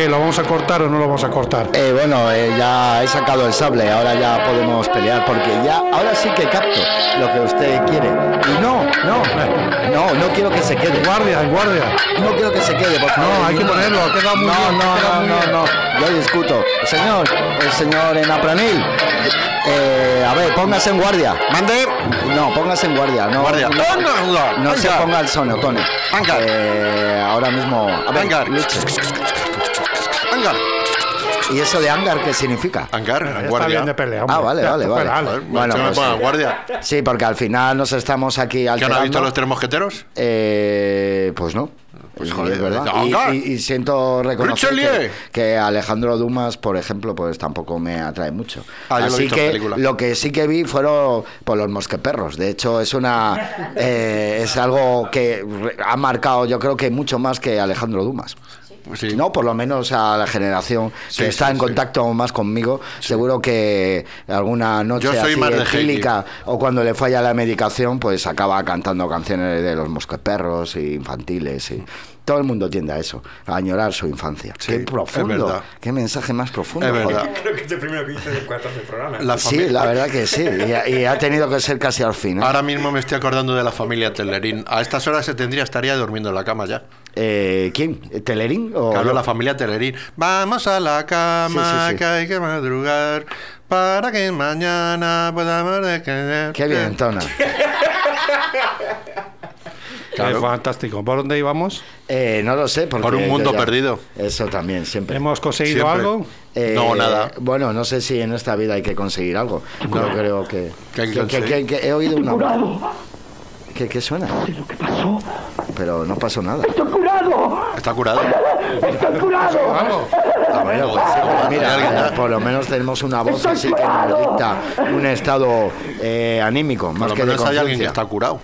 ¿Lo vamos a cortar o no lo vamos a cortar? Bueno, ya he sacado el sable, ahora ya podemos pelear, porque ya, ahora sí que capto lo que usted quiere. Y no quiero que se quede. Guardia. No quiero que se quede, por favor. No, hay que ponerlo, ha quedado muy bien. No, yo discuto. El señor Enapranil, a ver, póngase en guardia. Mande. No, póngase en guardia. No, guardia. No se ponga el sonotone. Ahora mismo. A ver, luche. Hangar. ¿Y eso de hangar qué significa? Hangar, guardia. De pelea, vale. Bueno, pues, guardia. Sí, porque al final nos estamos aquí alterando. ¿Qué no has visto los Tres Mosqueteros? Pues no. Pues joder, es verdad. Y siento reconocer que Alejandro Dumas, por ejemplo, pues tampoco me atrae mucho. Así que lo que sí que vi fueron por los mosqueperros. De hecho, es algo que ha marcado, yo creo que mucho más que Alejandro Dumas. Sí. No, por lo menos a la generación que está en contacto más conmigo, seguro que alguna noche así etílica o cuando le falla la medicación, pues acaba cantando canciones de los mosqueperros y infantiles y todo el mundo tiende a eso, a añorar su infancia. Qué profundo, qué mensaje más profundo. Es verdad. Creo que es el primero que dice de 14 programas. La verdad que sí, y ha tenido que ser casi al fin. Ahora mismo me estoy acordando de la familia Telerín. A estas horas estaría durmiendo en la cama ya. ¿Quién? ¿Telerín? Claro, la familia Telerín. Vamos a la cama, que hay que madrugar para que mañana podamos descansar. Qué bien, Tona. Claro. Fantástico. ¿Por dónde íbamos? No lo sé. Por un mundo perdido. Eso también, siempre. ¿Hemos conseguido algo? No, nada. Bueno, no sé si en esta vida hay que conseguir algo. No creo que... que he oído una... ¡Curado! ¿Qué suena? ¿Qué es lo que pasó? Pero no pasó nada. ¡Estoy curado! ¿Está curado? ¡Estoy curado! Bueno, pues, mira, por lo menos tenemos una voz así que nos dicta un estado anímico. Más que de conciencia. Hay alguien que está curado.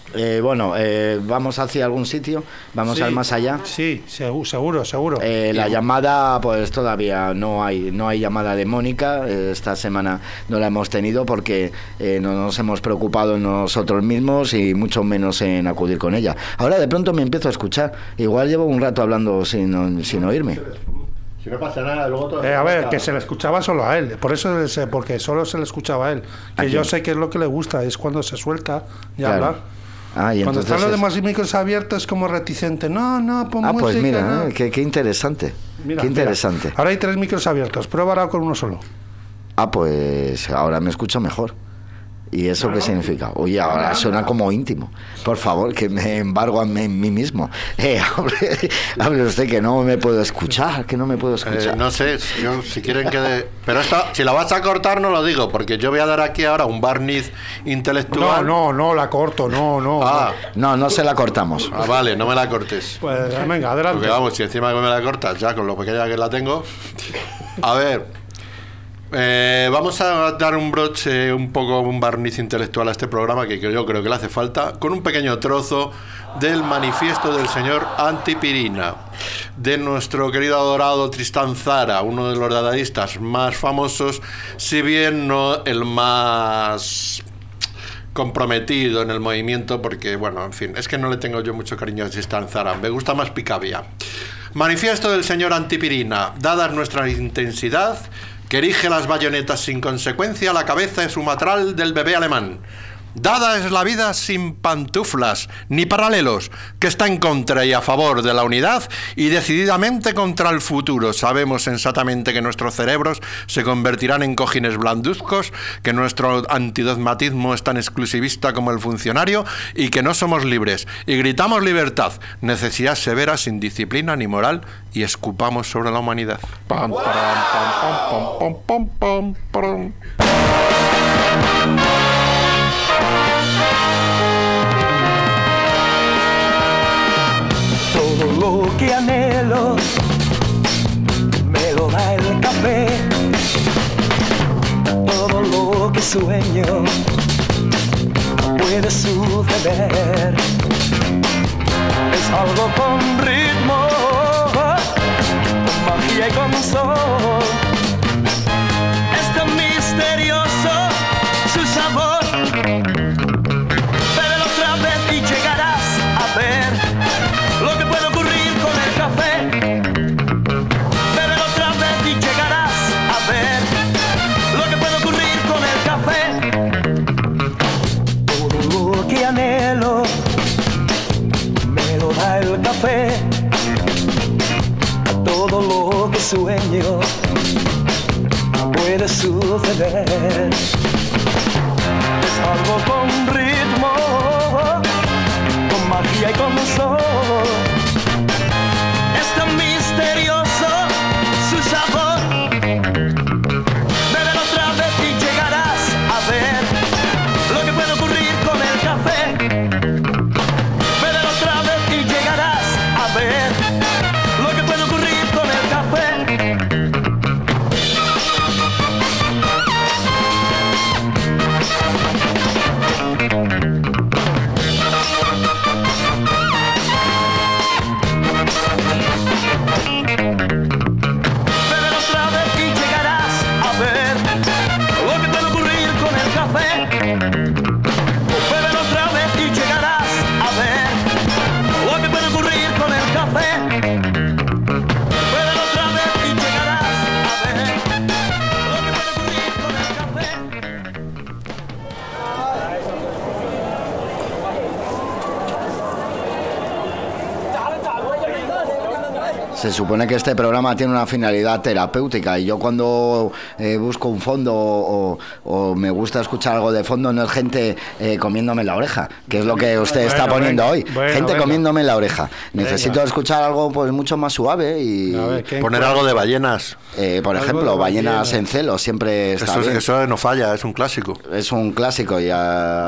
Vamos hacia algún sitio, vamos al más allá. Sí, seguro. La llamada, pues todavía no hay llamada de Mónica. Esta semana no la hemos tenido porque no nos hemos preocupado en nosotros mismos y mucho menos en acudir con ella. Ahora de pronto me empiezo a escuchar. Igual llevo un rato hablando sin oírme. Si no pasa nada, luego todo. A ver, que se le escuchaba solo a él. Por eso porque solo se le escuchaba a él. Que yo sé que es lo que le gusta, es cuando se suelta y habla. Cuando están los demás micros abiertos como reticente. No, pon música. Pues mira, no. Qué interesante. Qué interesante. Ahora hay 3 micros abiertos. Prueba ahora con uno solo. Pues ahora me escucho mejor. ¿Y eso qué significa? Oye, ahora suena como íntimo. Por favor, que me embargo a mí mismo. Hable usted, que no me puedo escuchar, no sé, yo, si quieren que... Pero si la vas a cortar no lo digo, porque yo voy a dar aquí ahora un barniz intelectual. No, la corto, no. No se la cortamos. Vale, no me la cortes. Pues venga, adelante. Porque vamos, si encima que me la cortas, ya con lo pequeña que la tengo... A ver... vamos a dar un broche, un barniz intelectual a este programa que yo creo que le hace falta, con un pequeño trozo del manifiesto del señor Antipirina, de nuestro querido adorado Tristán Tzara, uno de los dadaístas más famosos, si bien no el más comprometido en el movimiento, porque, bueno, en fin, es que no le tengo yo mucho cariño a Tristán Tzara, me gusta más Picabia. Manifiesto del señor Antipirina. Dada nuestra intensidad, que erige las bayonetas sin consecuencia, la cabeza es sumatral del bebé alemán. Dada es la vida sin pantuflas ni paralelos, que está en contra y a favor de la unidad y decididamente contra el futuro. Sabemos sensatamente que nuestros cerebros se convertirán en cojines blanduzcos, que nuestro antidogmatismo es tan exclusivista como el funcionario y que no somos libres. Y gritamos libertad, necesidad severa sin disciplina ni moral y escupamos sobre la humanidad. Pam, pam, pam, pam, pam, pam, pam. Todo lo que anhelo me lo da el café. Todo lo que sueño puede suceder. Es algo con ritmo, con magia y con sol. Es tan misterioso su sabor. Bebe otra vez y llegarás a ver lo que puede ocurrir con el café. quiere suceder. Es algo con ritmo, con magia y con sol. Es tan misterioso su sabor. Bébelo otra vez y llegarás a ver lo que puede ocurrir con el café. Bébelo otra vez y llegarás a ver lo que puede ocurrir con el café. Bébelo otra vez y llegarás a ver lo que puede ocurrir con el café. Bébelo otra vez y llegarás a ver lo que puede ocurrir con el café. Bébelo otra vez y llegarás a ver lo que puede ocurrir con el café. Se supone que este programa tiene una finalidad terapéutica y yo cuando busco un fondo o me gusta escuchar algo de fondo no es gente comiéndome la oreja, que es lo que usted está poniendo hoy. Gente comiéndome la oreja. Necesito escuchar algo pues mucho más suave y poner algo de ballenas. Por ejemplo, ballenas en celo siempre está bien. Eso no falla, es un clásico. Es un clásico y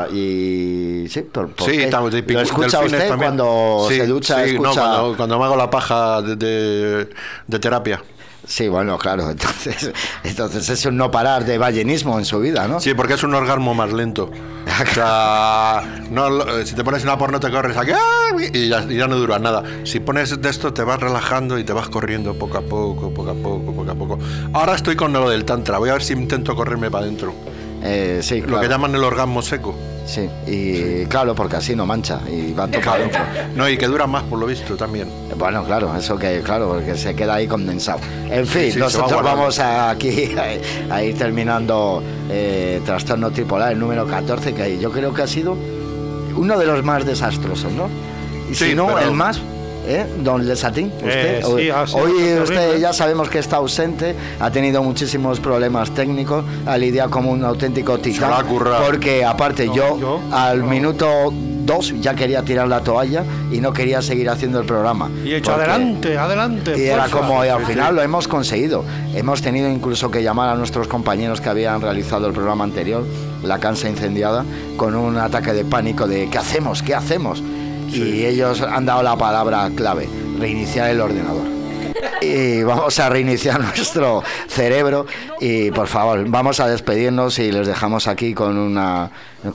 sí, sí, ¿lo escucha usted también cuando se ducha? Sí, escucha... no, cuando me hago la paja de terapia. Sí, bueno, claro, entonces es un no parar de ballenismo en su vida, ¿no? Sí, porque es un orgasmo más lento. O sea, si te pones una porno te corres aquí y ya no dura nada. Si pones de esto te vas relajando y te vas corriendo poco a poco. Ahora estoy con lo del tantra, voy a ver si intento correrme para adentro. Sí, claro. Lo que llaman el orgasmo seco. Sí, y claro, porque así no mancha y va todo para adentro. No, y que dura más por lo visto también. Bueno, claro, eso que, claro, porque se queda ahí condensado. En fin, sí, nosotros vamos a ir terminando Trastorno Tripolar, el número 14, que yo creo que ha sido uno de los más desastrosos, ¿no? Y sí, si no, pero... el más... Don Lesatín, usted sí, hoy usted ya sabemos que está ausente, ha tenido muchísimos problemas técnicos, ha lidiado como un auténtico titán, porque aparte yo al minuto 2 ya quería tirar la toalla y no quería seguir haciendo el programa. Y he hecho adelante. Y era como, y al final lo hemos conseguido. Hemos tenido incluso que llamar a nuestros compañeros que habían realizado el programa anterior, La Cansa Incendiada, con un ataque de pánico de ¿qué hacemos? Sí. Y ellos han dado la palabra clave, reiniciar el ordenador. Y vamos a reiniciar nuestro cerebro y por favor, vamos a despedirnos y les dejamos aquí con una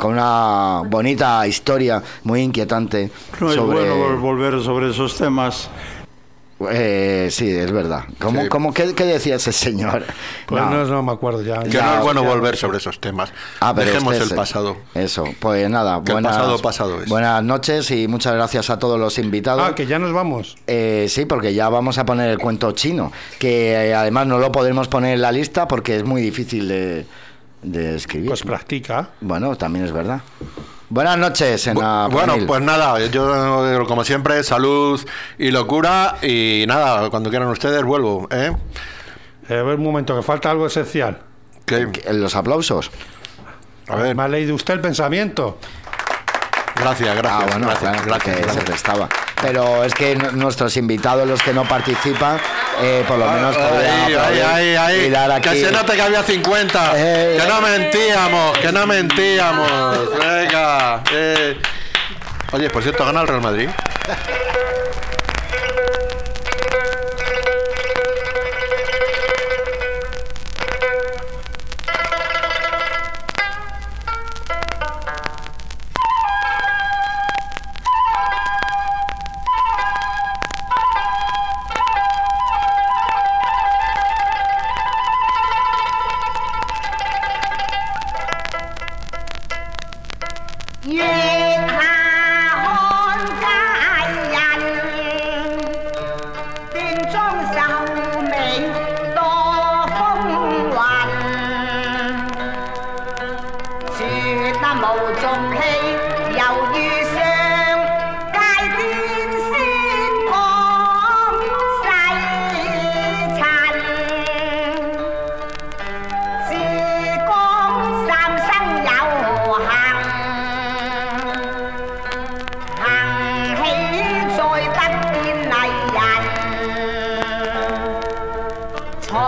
bonita historia muy inquietante. No es bueno volver sobre esos temas. Sí, es verdad. ¿Qué decía ese señor? Pues no me acuerdo ya. Que no es bueno volver sobre esos temas. Dejemos el pasado. Eso, pues nada. El pasado es. Buenas noches y muchas gracias a todos los invitados. Que ya nos vamos. Sí, porque ya vamos a poner el cuento chino, que además no lo podremos poner en la lista porque es muy difícil de escribir. Pues practica. Bueno, también es verdad. Buenas noches, Bueno, pues nada, yo como siempre, salud y locura y nada, cuando quieran ustedes vuelvo, A ver, un momento, que falta algo esencial. ¿Qué? Los aplausos. A ver. ¿Me ha leído usted el pensamiento? Gracias. Gracias. Se prestaba. Pero es que nuestros invitados, los que no participan, por lo menos ahí. Que se note que había 50. Que no mentíamos. Venga. Oye, por cierto, ¿gana el Real Madrid? Yeah,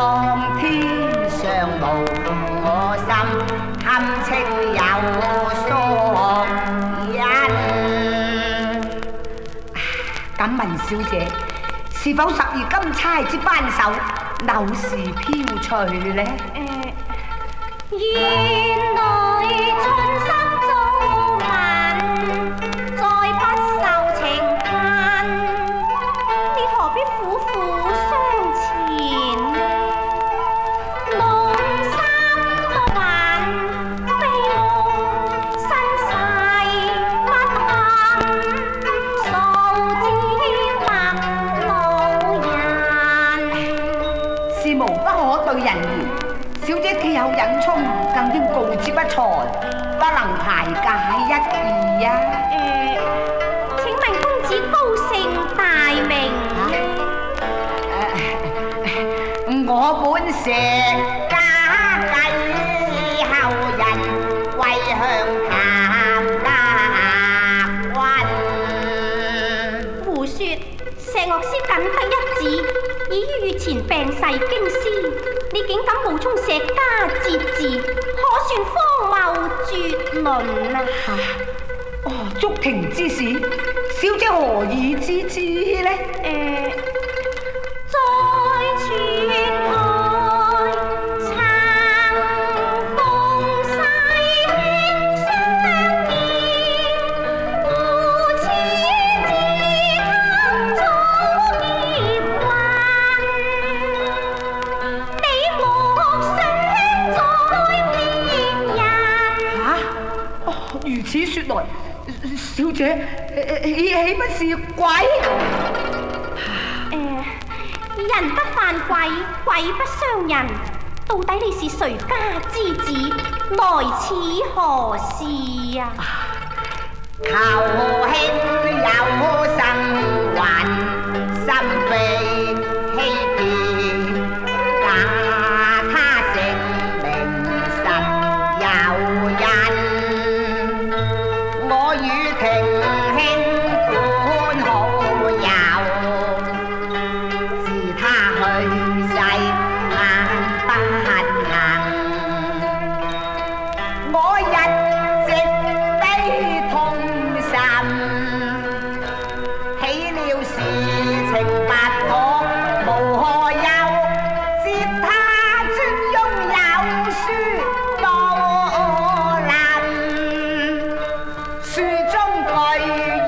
望天上無我心，堪稱有疏人。敢問小姐，是否12金釵之扳手柳氏飄翠呢？ 原來春心造文，再不受情恨，你何必苦苦相纏？龍心個魂，非我身世不幸，數之陌路人。 事無不可對人言，小姐既有隱衷，更應告之不才，不能排解一二啊！ 請問公子高姓大名？ 我本石家繼後人，歸鄉探家軍。 胡說！石樂師僅得一子，已於月前病逝京師。你竟敢冒充石家節字，可算荒謬絕倫啊！ 竹亭之事，小姐何以知之呢？ 在傳來曾共世卿相見，故此至今早結魂。你莫說在騙人。 如此說來，小姐豈不是鬼？ 人不犯鬼，鬼不傷人。到底你是誰家之子，來此何事啊？ 求兄有生還，心被欺騙，假他姓名實有因。我與廷兄本好友，自他去世萬不幸，我一直悲痛心，起了事情不妥，無何由，接他專擁有書到臨，書中句